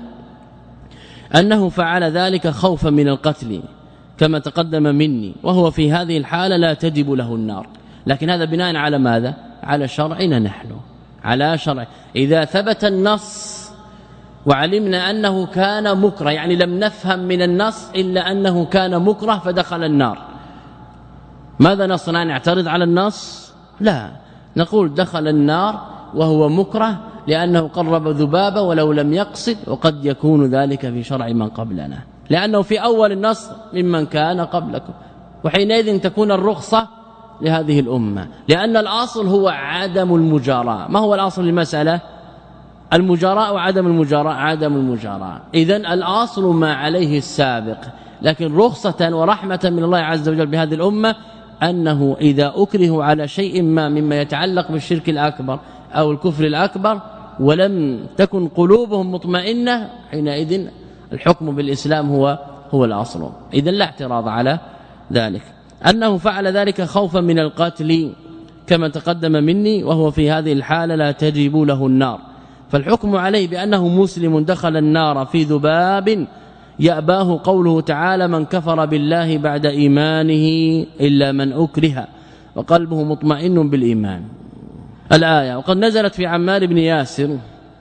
أنه فعل ذلك خوفا من القتل كما تقدم مني، وهو في هذه الحالة لا تجب له النار، لكن هذا بناء على ماذا؟ على شرعنا نحن، على شرع. إذا ثبت النص وعلمنا أنه كان مكره، يعني لم نفهم من النص إلا أنه كان مكره فدخل النار، ماذا نصنع؟ نعترض على النص؟ لا، نقول دخل النار وهو مكره لأنه قرب ذبابة ولو لم يقصد، وقد يكون ذلك في شرع من قبلنا لأنه في أول النص ممن كان قبلكم، وحينئذ تكون الرخصة لهذه الأمة، لأن الأصل هو عدم المجاراة. ما هو الأصل للمسألة؟ المجاراة وعدم المجاراة، عدم المجاراة. إذن الأصل ما عليه السابق، لكن رخصة ورحمة من الله عز وجل بهذه الأمة أنه إذا أكره على شيء ما مما يتعلق بالشرك الأكبر أو الكفر الأكبر ولم تكن قلوبهم مطمئنة، حينئذ الحكم بالإسلام هو هو الأصل. إذن لا اعتراض على ذلك. أنه فعل ذلك خوفا من القتل كما تقدم مني، وهو في هذه الحالة لا تجب له النار، فالحكم عليه بأنه مسلم دخل النار في ذباب يأباه قوله تعالى من كفر بالله بعد إيمانه إلا من أكره وقلبه مطمئن بالإيمان الآية. وقد نزلت في عمار بن ياسر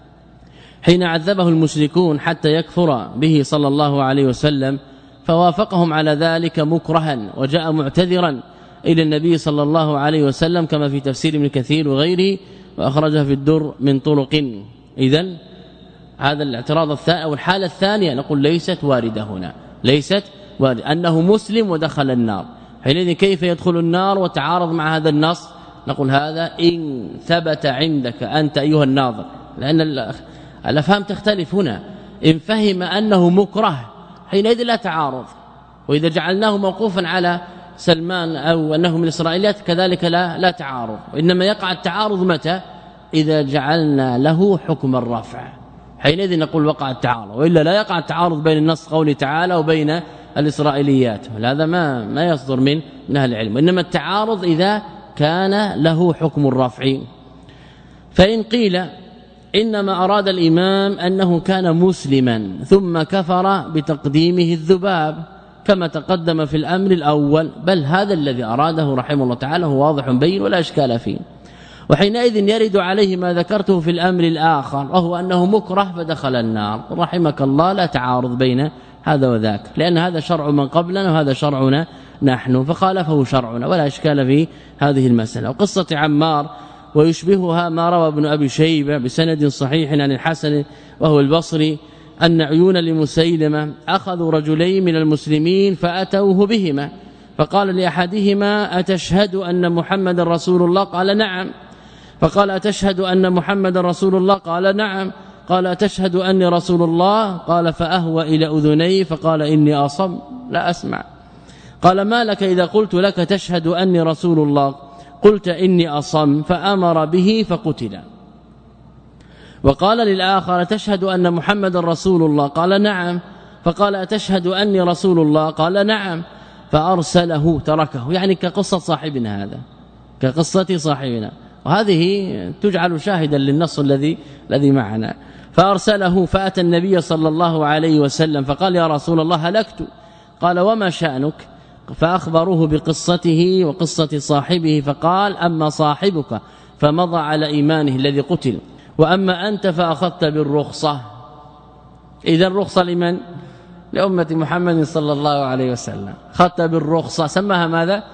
حين عذبه المشركون حتى يكفر به صلى الله عليه وسلم، فوافقهم على ذلك مكرها وجاء معتذرا إلى النبي صلى الله عليه وسلم كما في تفسير ابن كثير وغيره، وأخرجها في الدر من طرق. إذن هذا الاعتراض الثاني أو الحالة الثانية نقول ليست واردة هنا، ليست واردة أنه مسلم ودخل النار، حينئذ كيف يدخل النار وتعارض مع هذا النص؟ نقول هذا إن ثبت عندك أنت أيها الناظر، لأن الأفهام تختلف هنا. إن فهم أنه مكره حينئذ لا تعارض، وإذا جعلناه موقوفا على سلمان أو أنه من الإسرائيليات كذلك لا لا تعارض، وإنما يقع التعارض متى؟ إذا جعلنا له حكم الرفع، حينئذ نقول وقع التعارض، وإلا لا يقع التعارض بين النص قوله تعالى وبين الإسرائيليات، هذا ما ما يصدر من من أهل العلم، إنما التعارض إذا كان له حكم الرفع. فإن قيل إنما أراد الإمام أنه كان مسلما ثم كفر بتقديمه الذباب كما تقدم في الأمر الأول، بل هذا الذي أراده رحمه الله تعالى هو واضح بين ولا إشكال فيه، وحينئذ يرد عليه ما ذكرته في الأمر الآخر، وهو أنه مكره فدخل النار. رحمك الله لا تعارض بين هذا وذاك، لأن هذا شرع من قبلنا وهذا شرعنا نحن، فخالفه شرعنا ولا إشكال في هذه المسألة. وقصة عمار ويشبهها ما روى ابن أبي شيبة بسند صحيح عن الحسن وهو البصري أن عيون لمسيلمة أخذوا رجلين من المسلمين فأتوه بهما، فقال لأحدهما أتشهد أن محمد رسول الله؟ قال نعم. فقال أتشهد أن محمد رسول الله؟ قال نعم. قال أتشهد أني رسول الله؟ قال فأهوى إلى أذنيه فقال إني أصم لا أسمع. قال ما لك إذا قلت لك تشهد أني رسول الله قلت إني أصم؟ فأمر به فقتل. وقال للآخر تشهد أن محمد رسول الله؟ قال نعم. فقال أتشهد أني رسول الله؟ قال نعم. فأرسله تركه، يعني كقصة صاحبنا هذا، كقصة صاحبنا، وهذه تجعل شاهدا للنص الذي الذي معنا. فأرسله فأتى النبي صلى الله عليه وسلم فقال يا رسول الله هلكت. قال وما شأنك؟ فأخبروه بقصته وقصة صاحبه، فقال أما صاحبك فمضى على إيمانه الذي قتل، وأما أنت فأخذت بالرخصة. إذا الرخصة لمن؟ لأمة محمد صلى الله عليه وسلم، أخذت بالرخصة، سماها ماذا؟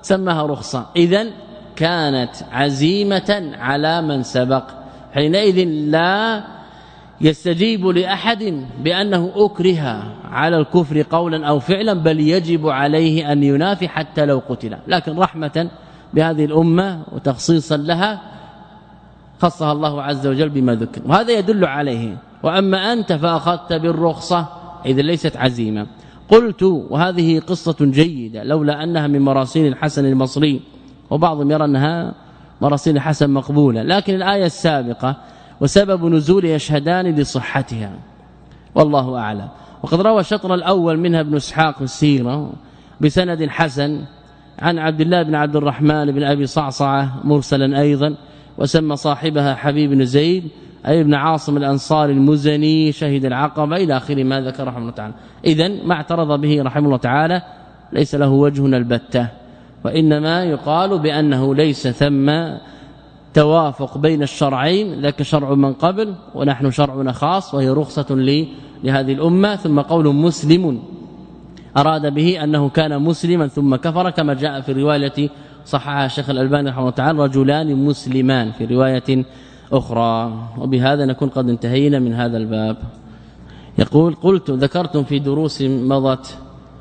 سماها رخصة. إذن كانت عزيمة على من سبق، حينئذ لا يستجيب لأحد بأنه أكره على الكفر قولا أو فعلا، بل يجب عليه أن ينافي حتى لو قتل. لكن رحمة بهذه الأمة وتخصيصا لها خصها الله عز وجل بما ذكر، وهذا يدل عليه. وأما أنت فأخذت بالرخصة إذا ليست عزيمة. قلت وهذه قصة جيدة لولا أنها من مراسيل الحسن البصري، وبعضهم يرى أنها مراسيل الحسن مقبولة، لكن الآية السابقة وسبب نزول يشهدان لصحتها والله أعلم. وقد روى الشطر الأول منها ابن اسحاق السيرة بسند حسن عن عبد الله بن عبد الرحمن بن أبي صعصعة مرسلا أيضا، وسمى صاحبها حبيب بن زيد أي ابن عاصم الأنصاري المزني شهد العقبة إلى آخر ما ذكر رحمه الله تعالى. إذن ما اعترض به رحمه الله تعالى ليس له وجه البتة، وإنما يقال بأنه ليس ثم توافق بين الشرعين، ذاك شرع من قبل ونحن شرعنا خاص وهي رخصة لي لهذه الأمة. ثم قول مسلم أراد به أنه كان مسلما ثم كفر، كما جاء في رواية صححها الشيخ الألباني رحمه الله تعالى رجلان مسلمان في رواية أخرى. وبهذا نكون قد انتهينا من هذا الباب. يقول قلت ذكرتم في دروس مضت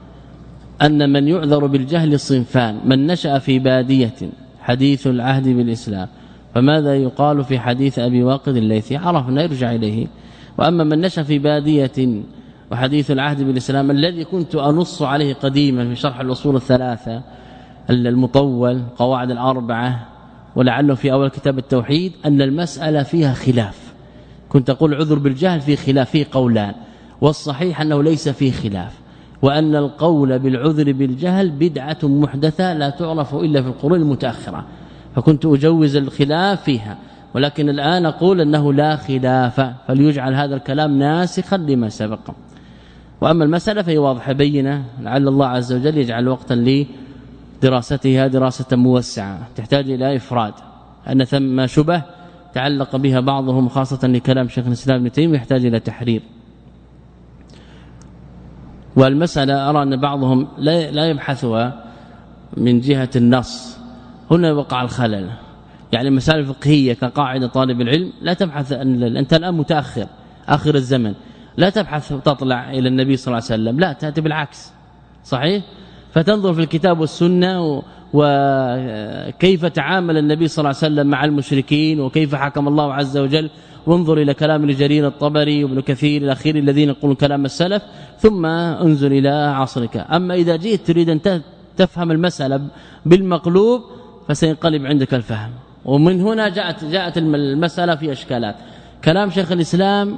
أن من يعذر بالجهل صنفان: من نشأ في بادية حديث العهد بالإسلام، فماذا يقال في حديث أبي واقد الليثي؟ عرفنا يرجع إليه. وأما من نشأ في بادية وحديث العهد بالإسلام الذي كنت أنص عليه قديما في شرح الأصول الثلاثة المطول قواعد الأربعة، ولعله في أول كتاب التوحيد، أن المسألة فيها خلاف. كنت أقول عذر بالجهل في خلاف، فيه قولان، والصحيح أنه ليس فيه خلاف، وأن القول بالعذر بالجهل بدعة محدثة لا تعرف إلا في القرون المتأخرة، فكنت أجوز الخلاف فيها. ولكن الآن أقول أنه لا خلاف، فليجعل هذا الكلام ناسخا لما سبق. وأما المسألة فهي واضحة بينة، لعل الله عز وجل يجعل وقتا لدراستها دراسة موسعة تحتاج إلى إفراد، أن ثم شبه تعلق بها بعضهم خاصة لكلام شيخ الإسلام ابن تيمية يحتاج إلى تحرير. والمسألة أرى أن بعضهم لا يبحثها من جهة النص، هنا وقع الخلل. يعني مسائل الفقهية كقاعدة طالب العلم لا تبحث أن أنت الآن متأخر آخر الزمن، لا تبحث تطلع إلى النبي صلى الله عليه وسلم، لا، تأتي بالعكس صحيح. فتنظر في الكتاب والسنة وكيف تعامل النبي صلى الله عليه وسلم مع المشركين وكيف حكم الله عز وجل، وانظر إلى كلام ابن جرير الطبري وابن كثير الأخير الذين يقولون كلام السلف، ثم انظر إلى عصرك. أما إذا جئت تريد أن تفهم المسألة بالمقلوب فسينقلب عندك الفهم، ومن هنا جاءت جاءت المسألة في أشكالات. كلام شيخ الإسلام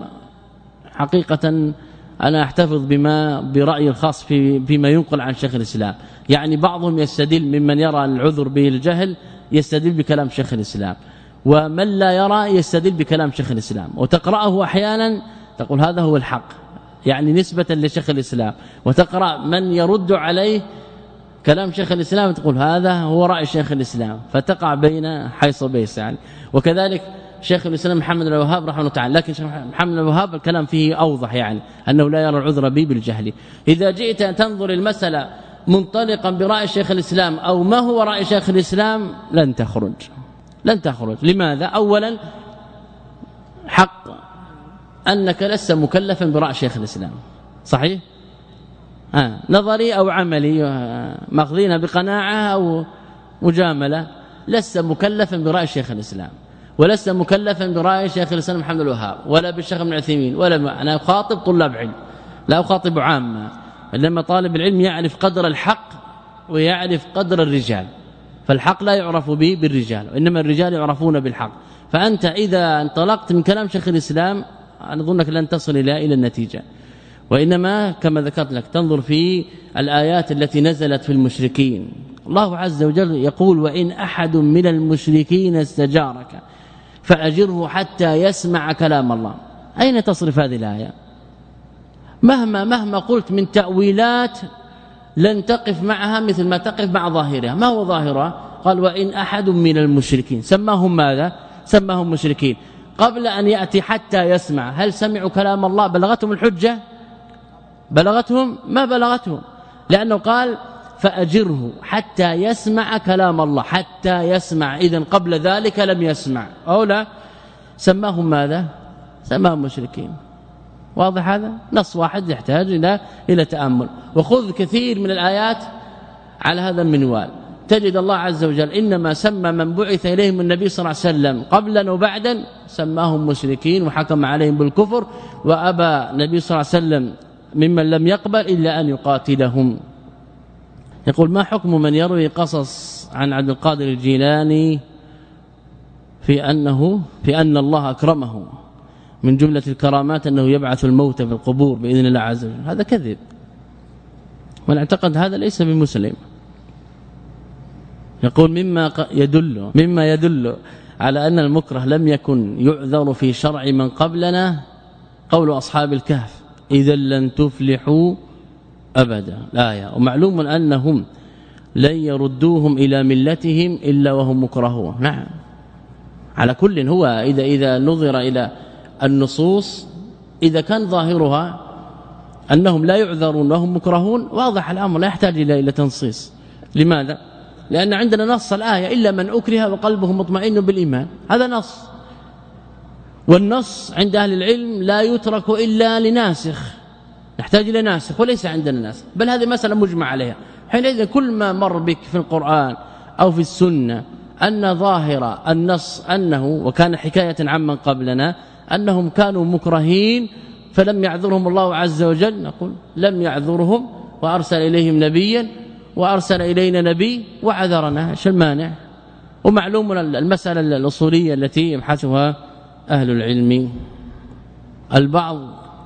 حقيقة أنا أحتفظ بما برأيي الخاص في فيما ينقل عن شيخ الإسلام. يعني بعضهم يستدل ممن يرى العذر بالجهل يستدل بكلام شيخ الإسلام، ومن لا يرى يستدل بكلام شيخ الإسلام، وتقرأه أحيانا تقول هذا هو الحق يعني نسبة لشيخ الإسلام، وتقرأ من يرد عليه كلام شيخ الإسلام تقول هذا هو رأي شيخ الإسلام، فتقع بين حيث وبيس يعني. وكذلك شيخ الإسلام محمد بن الوهاب رحمه الله تعالى، لكن شيخ محمد بن الوهاب الكلام فيه أوضح، يعني أنه لا يرى العذر به بالجهل. إذا جئت أن تنظر المسألة منطلقا برأي شيخ الإسلام أو ما هو رأي شيخ الإسلام لن تخرج لن تخرج لماذا؟ أولا حق أنك لست مكلفا برأي شيخ الإسلام صحيح؟ آه. نظري أو عملي ماخذينها بقناعة أو مجاملة، لست مكلفا برأي شيخ الإسلام، ولست مكلفا برأي شيخ الإسلام محمد الوهاب ولا بالشيخ ابن عثيمين، ولا أنا أخاطب طلاب علم لا أخاطب عامة. لما طالب العلم يعرف قدر الحق ويعرف قدر الرجال، فالحق لا يعرف به بالرجال، وإنما الرجال يعرفون بالحق. فأنت إذا انطلقت من كلام شيخ الإسلام أنا أظنك لن تصل إلى إلى النتيجة، وإنما كما ذكرت لك تنظر في الآيات التي نزلت في المشركين. الله عز وجل يقول وإن أحد من المشركين استجارك فأجره حتى يسمع كلام الله. أين تصرف هذه الآية؟ مهما مهما قلت من تأويلات لن تقف معها مثل ما تقف مع ظاهرها. ما هو ظاهرها؟ قال وإن أحد من المشركين، سماهم ماذا؟ سماهم مشركين قبل أن يأتي حتى يسمع. هل سمعوا كلام الله؟ بلغتهم الحجة؟ بلغتهم؟ ما بلغتهم، لأنه قال فأجره حتى يسمع كلام الله، حتى يسمع. إذن قبل ذلك لم يسمع أو لا، سماهم ماذا؟ سماهم مشركين. واضح هذا؟ نص واحد يحتاج إلى إلى تأمل. وخذ كثير من الآيات على هذا المنوال، تجد الله عز وجل إنما سمى من بعث إليهم النبي صلى الله عليه وسلم قبلا وبعدا سماهم مشركين وحكم عليهم بالكفر، وأبى النبي صلى الله عليه وسلم ممن لم يقبل إلا أن يقاتلهم. يقول: ما حكم من يروي قصص عن عبد القادر الجيلاني في أنه في أن الله أكرمه، من جملة الكرامات أنه يبعث الموتى في القبور بإذن الله عز وجل؟ هذا كذب، ونعتقد هذا ليس بمسلم. يقول: مما يدل مما يدل على أن المكره لم يكن يعذر في شرع من قبلنا قول أصحاب الكهف: إذا لن تفلحوا أبدا، الآية. ومعلوم أنهم لن يردوهم إلى ملتهم إلا وهم مكرهون. نعم، على كل هو إذا إذا نظر إلى النصوص، إذا كان ظاهرها أنهم لا يعذرون وهم مكرهون، واضح الأمر لا يحتاج إلى إلى تنصيص. لماذا؟ لأن عندنا نص الآية: إلا من أكره وقلبه مطمئن بالإيمان، هذا نص. والنص عند أهل العلم لا يترك إلا لناسخ، نحتاج إلى ناسخ وليس عندنا ناسخ، بل هذه مسألة مجمع عليها. حينئذ كل ما مر بك في القرآن أو في السنة أن ظاهر النص أنه، وكان حكاية عمن قبلنا أنهم كانوا مكرهين فلم يعذرهم الله عز وجل، نقول لم يعذرهم وأرسل إليهم نبيا وأرسل إلينا نبي وعذرنا، ايش المانع؟ ومعلوم المسألة الأصولية التي يبحثها أهل العلم. البعض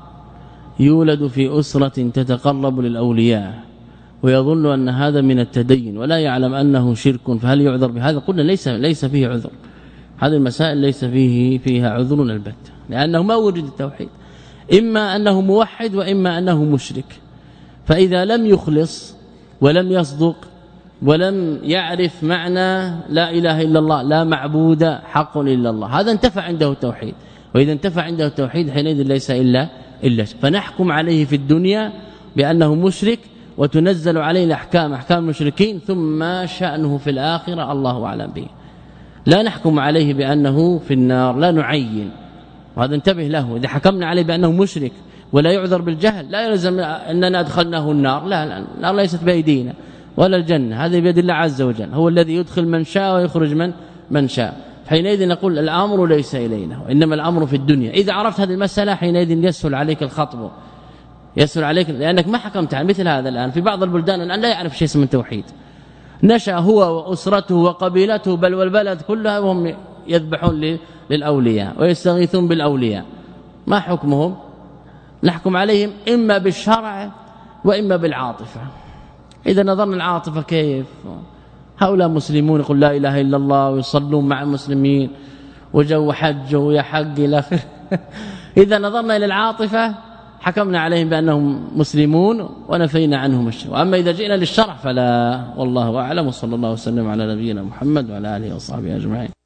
يولد في أسرة تتقرب للأولياء ويظن أن هذا من التدين ولا يعلم أنه شرك، فهل يعذر بهذا؟ قلنا ليس ليس فيه عذر، هذه المسائل ليس فيه فيها عذر البتة، لأنه ما وجد التوحيد، إما أنه موحد وإما أنه مشرك. فإذا لم يخلص ولم يصدق ولم يعرف معنى لا إله إلا الله، لا معبود حق إلا الله، هذا انتفى عنده التوحيد. وإذا انتفى عنده التوحيد حينئذ ليس إلا إلا فنحكم عليه في الدنيا بأنه مشرك وتنزل عليه الأحكام أحكام المشركين، ثم شأنه في الآخرة الله أعلم به. لا نحكم عليه بأنه في النار، لا نعين، وهذا انتبه له. إذا حكمنا عليه بأنه مشرك ولا يعذر بالجهل لا يلزم أننا أدخلناه النار، لا لا، النار ليست بأيدينا ولا الجنة، هذه بيد الله عز وجل، هو الذي يدخل من شاء ويخرج من من شاء. حينئذ نقول الأمر ليس إلينا وإنما الأمر في الدنيا. إذا عرفت هذه المسألة حينئذ يسهل عليك الخطب، يسهل عليك، لأنك ما حكمت على مثل هذا. الآن في بعض البلدان الآن لا يعرف شيء اسمه التوحيد، نشأ هو وأسرته وقبيلته بل والبلد كلها وهم يذبحون للأولياء ويستغيثون بالأولياء. ما حكمهم؟ نحكم عليهم إما بالشرع وإما بالعاطفة. إذا نظرنا العاطفة كيف؟ هؤلاء مسلمون يقول لا إله إلا الله ويصلون مع المسلمين وجو حج ويا حق إلى آخره. إذا نظرنا إلى العاطفة حكمنا عليهم بأنهم مسلمون ونفينا عنهم الشرك. وأما إذا جئنا للشرع فلا، والله أعلم، وصلى الله وسلم على نبينا محمد وعلى آله وصحبه أجمعين.